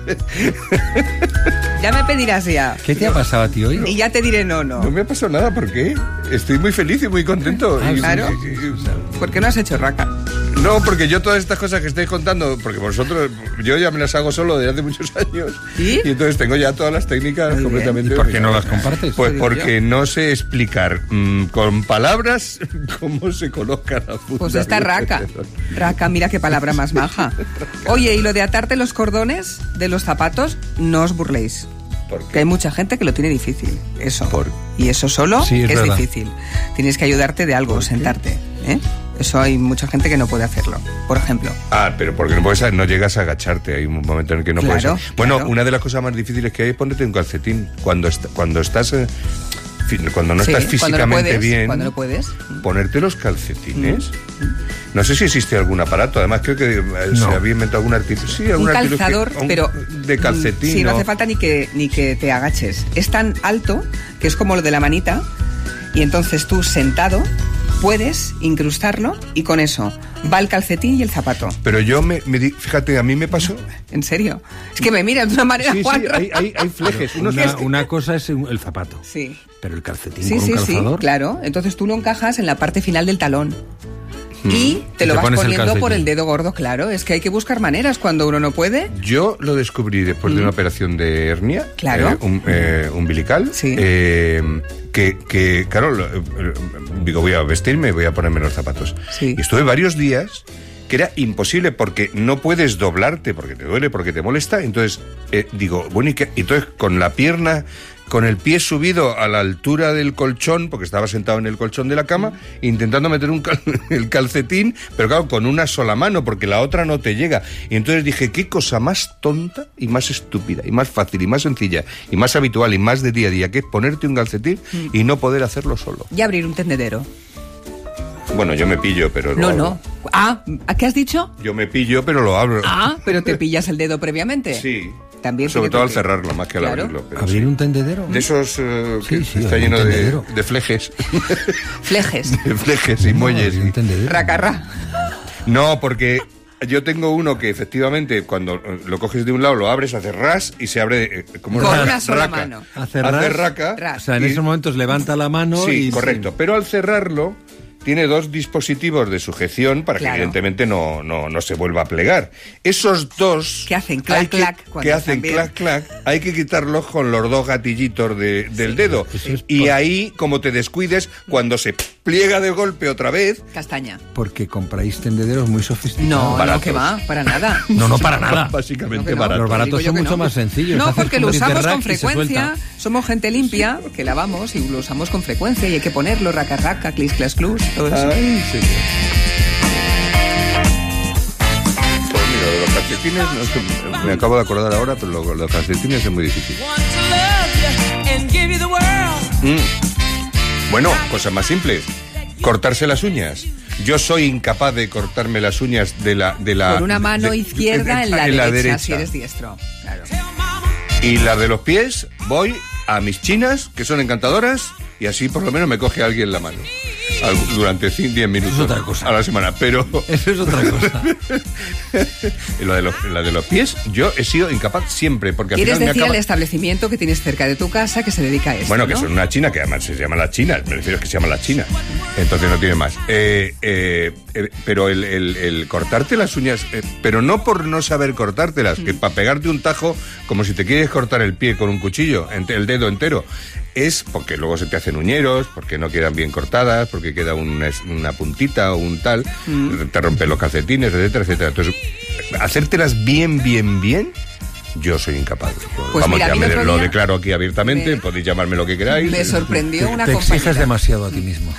Ya me pedirás ya. ¿Qué te ha pasado a ti hoy? Y ya te diré no, no. No me ha pasado nada, ¿por qué? Estoy muy feliz y muy contento. Ah, Y- claro. y- y- ¿Por qué no has hecho raca? No, porque yo todas estas cosas que estáis contando, porque vosotros, yo ya me las hago solo desde hace muchos años. ¿Sí? Y entonces tengo ya todas las técnicas Muy completamente... ¿Y por qué no dominadas. las compartes? Pues Lo digo porque no sé explicar mm, con palabras cómo se coloca la funda. Pues esta raca. Raca, mira qué palabra más maja. Oye, y lo de atarte los cordones de los zapatos, no os burléis. ¿Por qué? Que hay mucha gente que lo tiene difícil. Eso. ¿Por? Y eso solo Sí, es es, verdad. difícil. Tienes que ayudarte de algo, sentarte. ¿eh? Eso hay mucha gente que no puede hacerlo. Por ejemplo. Ah, pero porque no puedes, no llegas a agacharte, hay un momento en el que no Claro, puedes. Bueno, claro. una de las cosas más difíciles que hay es ponerte un calcetín cuando est- cuando estás eh, fi- cuando no Sí, estás cuando no físicamente puedes, bien. Cuando no puedes. Ponerte los calcetines. Mm. No sé si existe algún aparato, además creo que eh, se No. había inventado algún artilugio. Sí, Un algún artilugio- calzador, un- pero de calcetín. sí, no o- hace falta ni que ni que te agaches. Es tan alto que es como lo de la manita y entonces tú sentado puedes incrustarlo y con eso va el calcetín y el zapato. Pero yo me, me di, fíjate, a mí me pasó. ¿En serio? Es que me miras de una manera, sí, Juan. Sí, hay, hay, hay flejes. Una, una, una cosa es el zapato. Sí. Pero el calcetín sí, con sí, un calzador. Sí, claro. Entonces tú lo encajas en la parte final del talón. Hmm. Y te lo te vas poniendo el por el dedo gordo, claro. Es que hay que buscar maneras cuando uno no puede. Yo lo descubrí después mm. de una operación de hernia. Claro. Eh, un, eh, umbilical. Sí. Eh, que, que, claro, lo, digo, voy a vestirme, voy a ponerme los zapatos. Sí. Y estuve varios días que era imposible porque no puedes doblarte, porque te duele, porque te molesta. Entonces, eh, digo, bueno, ¿y qué? Entonces, con la pierna... con el pie subido a la altura del colchón, porque estaba sentado en el colchón de la cama, intentando meter un cal el calcetín, pero claro, con una sola mano, porque la otra no te llega. Y entonces dije, qué cosa más tonta y más estúpida, y más fácil, y más sencilla, y más habitual, y más de día a día, que es ponerte un calcetín mm. y no poder hacerlo solo. Y abrir un tendedero. Bueno, yo me pillo, pero lo No, abro. no. Ah, ¿a qué has dicho? Yo me pillo, pero lo abro. Ah, pero te pillas el dedo previamente. Sí. También sobre todo al que... cerrarlo, más que al claro. abrirlo. Pero ¿Abrir sí. un tendedero? De esos uh, que sí, sí, está lleno de, de flejes. Flejes. De flejes y muelles. No, y... Racarra. No, porque yo tengo uno que efectivamente cuando lo coges de un lado lo abres, haces ras y se abre como con raca, una sola raca. mano. Hace Hace raca. Ras. O sea, en y... esos momentos levanta la mano sí, y... correcto. Pero al cerrarlo tiene dos dispositivos de sujeción para claro. que evidentemente no, no, no se vuelva a plegar. Esos dos... Que hacen clac, que, clac. Que hacen clac, clac. Hay que quitarlos con los dos gatillitos de, del sí, dedo. Es y por... ahí, como te descuides, cuando se pliega de golpe otra vez... Castaña. Porque compráis tendederos muy sofisticados. No, baratos. no, que va, para nada. No, no, para nada. Básicamente no, no. baratos. Los baratos son mucho no. más sencillos. No, porque lo usamos con frecuencia. frecuencia. Somos gente limpia, que lavamos y lo usamos con frecuencia. Y hay que ponerlo, raca, raca, clis, clas, clus, todo eso. Ay, sí. Pues mira, de los calcetines, no, me acabo de acordar ahora, pero los, los calcetines es muy difícil. Mm. Bueno, cosas más simples. Cortarse las uñas. Yo soy incapaz de cortarme las uñas de la... De la Con una mano de, izquierda de, de, en, la, en la derecha, derecha, si eres diestro. Claro. Y las de los pies, voy a mis chinas, que son encantadoras, y así por lo menos me coge alguien la mano. Durante diez minutos es otra cosa. a la semana, pero... Eso es otra cosa. lo de los, la de los pies, yo he sido incapaz siempre, porque al ¿Quieres final decir me acaba... el establecimiento que tienes cerca de tu casa que se dedica a esto, Bueno, que ¿no? son una china, que además se llama La China, me refiero a que se llama La China, entonces no tiene más. Eh, eh, eh, pero el, el, el cortarte las uñas, eh, pero no por no saber cortártelas, mm. que para pegarte un tajo, como si te quieres cortar el pie con un cuchillo, el dedo entero, es porque luego se te hacen uñeros, porque no quedan bien cortadas, porque queda una, una puntita o un tal, mm. te rompen los calcetines, etcétera, etcétera. Entonces, hacértelas bien, bien, bien, yo soy incapaz. Pues Vamos, mira, ya me lo día declaro aquí abiertamente, me, podéis llamarme lo que queráis. Me sorprendió una te compañera. Te exiges demasiado a ti mismo.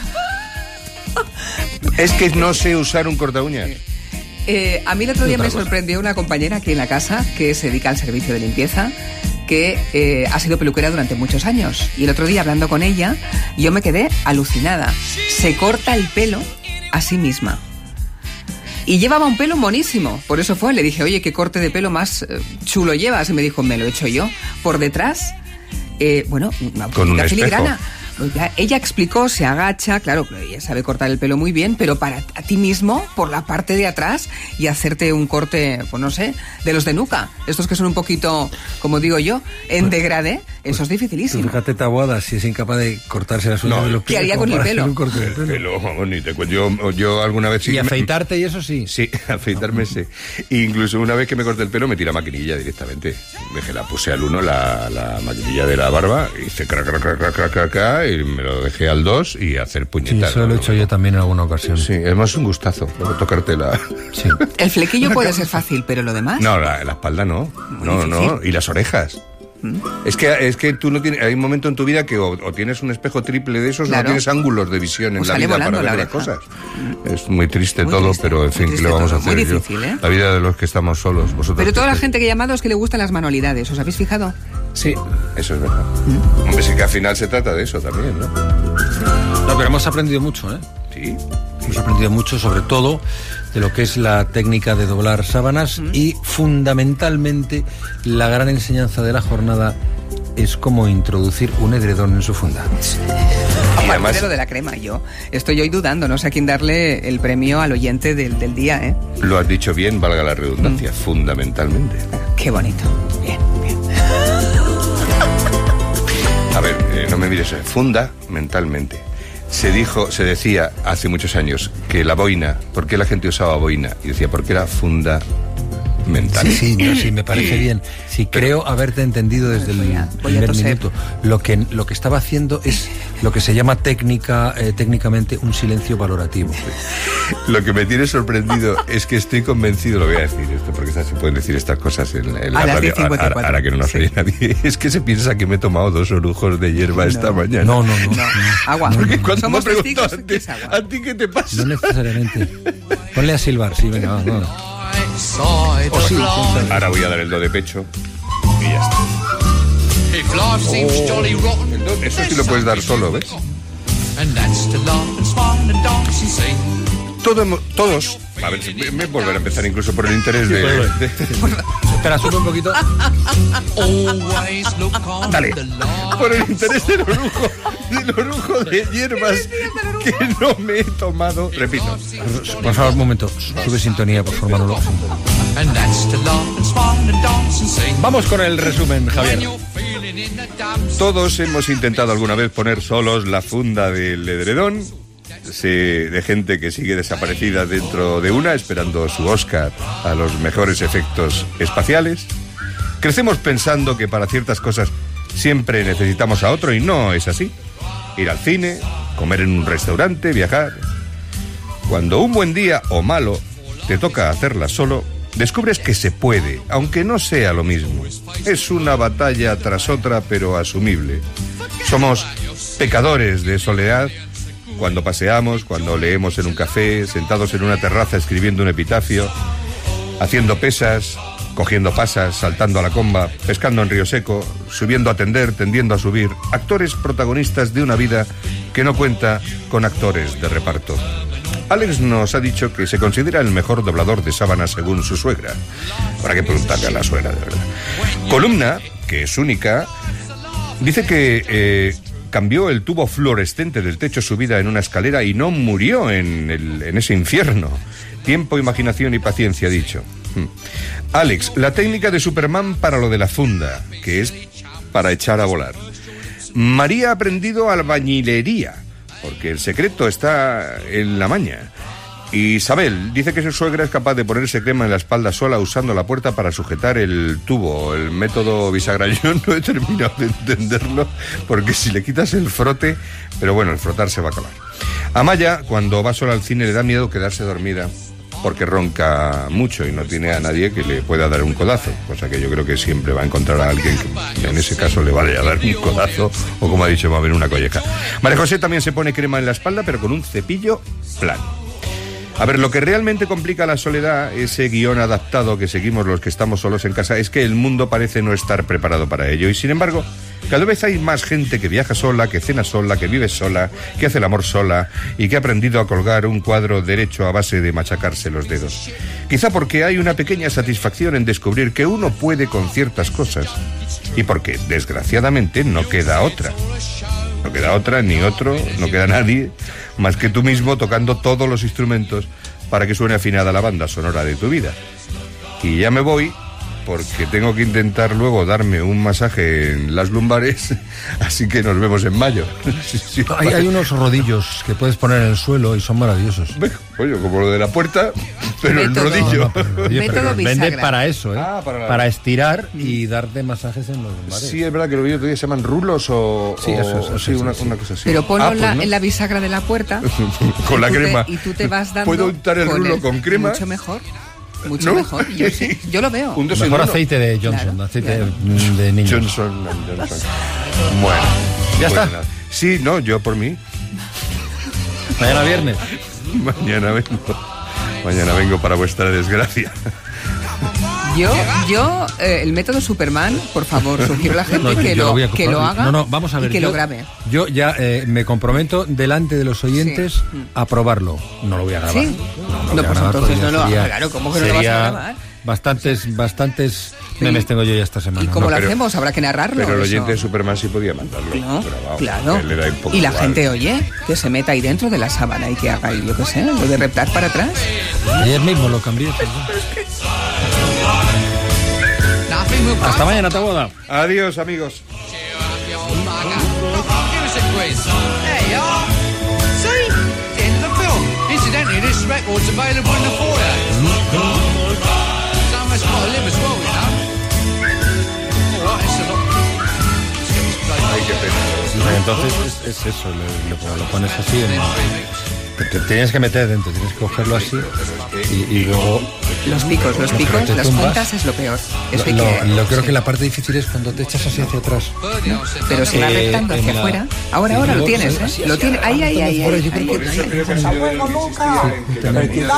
Es que no sé usar un corta uñas. Eh, a mí el otro día me sorprendió una compañera aquí en la casa que se dedica al servicio de limpieza, que eh, ha sido peluquera durante muchos años. Y el otro día, hablando con ella, yo me quedé alucinada. Se corta el pelo a sí misma. Y llevaba un pelo monísimo. Por eso fue, le dije, oye, ¿qué corte de pelo más eh, chulo llevas? Y me dijo, me lo he hecho yo. Por detrás, eh, bueno, una con un filigrana. Ella explicó, se agacha, claro, ella sabe cortar el pelo muy bien, pero para a ti mismo, por la parte de atrás, y hacerte un corte, pues no sé, de los de nuca, estos que son un poquito, como digo yo, en degradé, eso es dificilísimo. Fíjate, Taboada, si es incapaz de cortarse las uñas no, de los pies. ¿Qué haría con el pelo? Un corte de pelo, pelo vamos, ni te cuento. Yo, yo alguna vez sí. ¿Y afeitarte y eso sí? Sí, afeitarme sí. Incluso una vez que me corté el pelo me tira maquinilla directamente. Dejé la, puse al uno la, la maquinilla de la barba, hice crac, crac, crac, crac, crac, crac, y me lo dejé al dos y hacer puñetas. Sí, eso lo he hecho yo también en alguna ocasión. Sí, además es un gustazo tocarte la... Sí. El flequillo puede ser fácil, pero lo demás... No, la, la espalda no. Muy no, difícil. no. Y las orejas. ¿Mm? Es que es que tú no tienes... Hay un momento en tu vida que o, o tienes un espejo triple de esos, claro, o no tienes ángulos de visión en pues la vida para ver la las cosas. Es muy triste muy todo, triste, pero en fin, ¿qué le vamos a hacer? Muy difícil, ¿eh? La vida de los que estamos solos. Vosotros pero toda que... la gente que ha llamado es que le gustan las manualidades, ¿os habéis fijado? Sí, eso es verdad. ¿Mm? Hombre, sí que al final se trata de eso también, ¿no? No, pero hemos aprendido mucho, ¿eh? Sí. Hemos aprendido mucho, sobre todo, de lo que es la técnica de doblar sábanas mm. y, fundamentalmente, la gran enseñanza de la jornada es cómo introducir un edredón en su funda. Juan, además- dice lo de la crema. Yo estoy hoy dudando, no sé a quién darle el premio al oyente del, del día, ¿eh? Lo has dicho bien, valga la redundancia, fundamentalmente. Qué bonito. Bien, bien. A ver, eh, no me mires, eh, fundamentalmente. Se dijo, se decía hace muchos años que la boina, ¿por qué la gente usaba boina? Y decía, porque era fundamental. Sí, sí, no, sí, me parece bien. Sí, creo haberte entendido desde el primer minuto. Lo que, lo que estaba haciendo es lo que se llama técnica, eh, técnicamente un silencio valorativo. Lo que me tiene sorprendido es que estoy convencido, lo voy a decir esto, porque se pueden decir estas cosas en, en la A las radio, diez cincuenta y cuatro. ahora, ahora que no nos oye nadie, es que se piensa que me he tomado dos orujos de hierba No. esta mañana. No, no, no. no. Agua. Porque cuando me Somos he preguntado testigos a que ti, es agua. ¿a ti qué te pasa? No necesariamente. Ponle a silbar, sí, venga, va, va. O sí, ahora voy a dar el do de pecho y ya está. Oh, el do, eso sí lo puedes dar solo, ¿ves? Todo, hemos- todos, a ver, me, me volver a empezar incluso por el interés de... de- Espera, sube un poquito. Dale, por el interés del orujo, del orujo de hierbas que no me he tomado, repito. Por favor, un momento. Sube sintonía, por favor, Manolo. Vamos con el resumen, Javier. Todos hemos intentado alguna vez poner solos la funda del edredón, sí, de gente que sigue desaparecida dentro de una, esperando su Oscar a los mejores efectos espaciales. Crecemos pensando que para ciertas cosas siempre necesitamos a otro y no es así. Ir al cine, comer en un restaurante, viajar. Cuando un buen día o malo te toca hacerla solo, descubres que se puede, aunque no sea lo mismo. Es una batalla tras otra, pero asumible. Somos pecadores de soledad cuando paseamos, cuando leemos en un café, sentados en una terraza escribiendo un epitafio, haciendo pesas, cogiendo pasas, saltando a la comba, pescando en río seco, subiendo a tender, tendiendo a subir. Actores protagonistas de una vida que no cuenta con actores de reparto. Alex nos ha dicho que se considera el mejor doblador de sábanas según su suegra. Habrá que preguntarle a la suegra, de verdad. Columna, que es única, dice que eh, cambió el tubo fluorescente del techo subida en una escalera y no murió en, el, en ese infierno. Tiempo, imaginación y paciencia, ha dicho. Hmm. Alex, la técnica de Superman para lo de la funda, que es para echar a volar. María ha aprendido albañilería, porque el secreto está en la maña. Isabel dice que su suegra es capaz de ponerse crema en la espalda sola usando la puerta para sujetar el tubo. El método bisagra yo no he terminado de entenderlo, porque si le quitas el frote, pero bueno, el frotar se va a acabar. Amaya, cuando va sola al cine, le da miedo quedarse dormida porque ronca mucho y no tiene a nadie que le pueda dar un codazo, cosa que yo creo que siempre va a encontrar a alguien que en ese caso le vaya a dar un codazo o, como ha dicho, va a haber una colleja. María José también se pone crema en la espalda, pero con un cepillo plano. A ver, lo que realmente complica la soledad, ese guión adaptado que seguimos los que estamos solos en casa, es que el mundo parece no estar preparado para ello. Y sin embargo, cada vez hay más gente que viaja sola, que cena sola, que vive sola, que hace el amor sola y que ha aprendido a colgar un cuadro derecho a base de machacarse los dedos. Quizá porque hay una pequeña satisfacción en descubrir que uno puede con ciertas cosas y porque, desgraciadamente, no queda otra. No queda otra, ni otro, no queda nadie, más que tú mismo tocando todos los instrumentos para que suene afinada la banda sonora de tu vida. Y ya me voy, porque tengo que intentar luego darme un masaje en las lumbares, así que nos vemos en mayo. Sí, sí, Hay, hay unos rodillos que puedes poner en el suelo y son maravillosos. Oye, como lo de la puerta, pero el Método- rodillo. No, no, pero el rodillo, pero los venden bisagra. para eso, ¿eh? Ah, para la- Para estirar y darte masajes en los lumbares. Sí, es verdad que los vídeos todavía se llaman rulos o... Sí, o- eso es, eso sí, es, una, sí. una cosa así. Pero ponlo Ah, pues la- no. en la bisagra de la puerta. Con y la tú te- crema. y tú te vas dando. ¿Puedo untar el con rulo con crema? Mucho mejor. Mucho ¿No? mejor. Yo sí. Yo lo veo. Un dos en Mejor uno. aceite de Johnson, Claro, aceite claro. de, de niños. Johnson and Johnson. Bueno. ¿Ya pues está? nada. Sí, no, yo por mí. Mañana viernes. Mañana vengo. Mañana vengo para vuestra desgracia. Yo, yo eh, el método Superman, por favor, sugiero a la gente No, que, yo lo, voy a que comprar- lo haga no, no, vamos a ver, y que yo- lo grabe. Yo ya eh, me comprometo delante de los oyentes Sí. a probarlo. No lo voy a grabar. ¿Sí? No, No, lo voy a pues grabar entonces porque no lo sería- haga, claro, ¿cómo que no lo vas a sería grabar? Bastantes, bastantes memes tengo yo ya esta semana. ¿Y cómo ¿no? lo Pero- hacemos? Habrá que narrarlo. Pero el eso. oyente de Superman sí podía mandarlo. No, grabado, claro. que le da un poco Y la igual. gente, oye, que se meta ahí dentro de la sábana y que haga, yo qué sé, lo de reptar para atrás. Ayer mismo lo cambié. Hasta mañana, Taboada. Adiós, amigos. There you are. See? The end of the film. Incidentally, this record's available in the foyer. Someone's got to live as well, you know. All right, it's a lot. Ay, qué pena. Entonces es, es eso, lo, lo- lo pones así. En, te, te tienes que meter dentro, tienes que cogerlo así y, y luego... Los picos, los lo que picos, te las tumbas. puntas es lo peor. Eso hay Lo, que- lo- creo que la parte difícil es cuando te echas así hacia atrás. Pero se va Eh, reptando en hacia la- afuera. Ahora, y ahora lo luego, tienes, sí, ¿eh? sí, Lo sí, tiene. Ahí, ahí, ahí. Por ahí, ahí, yo creo ahí. que- Por eso creo que ha sido de los-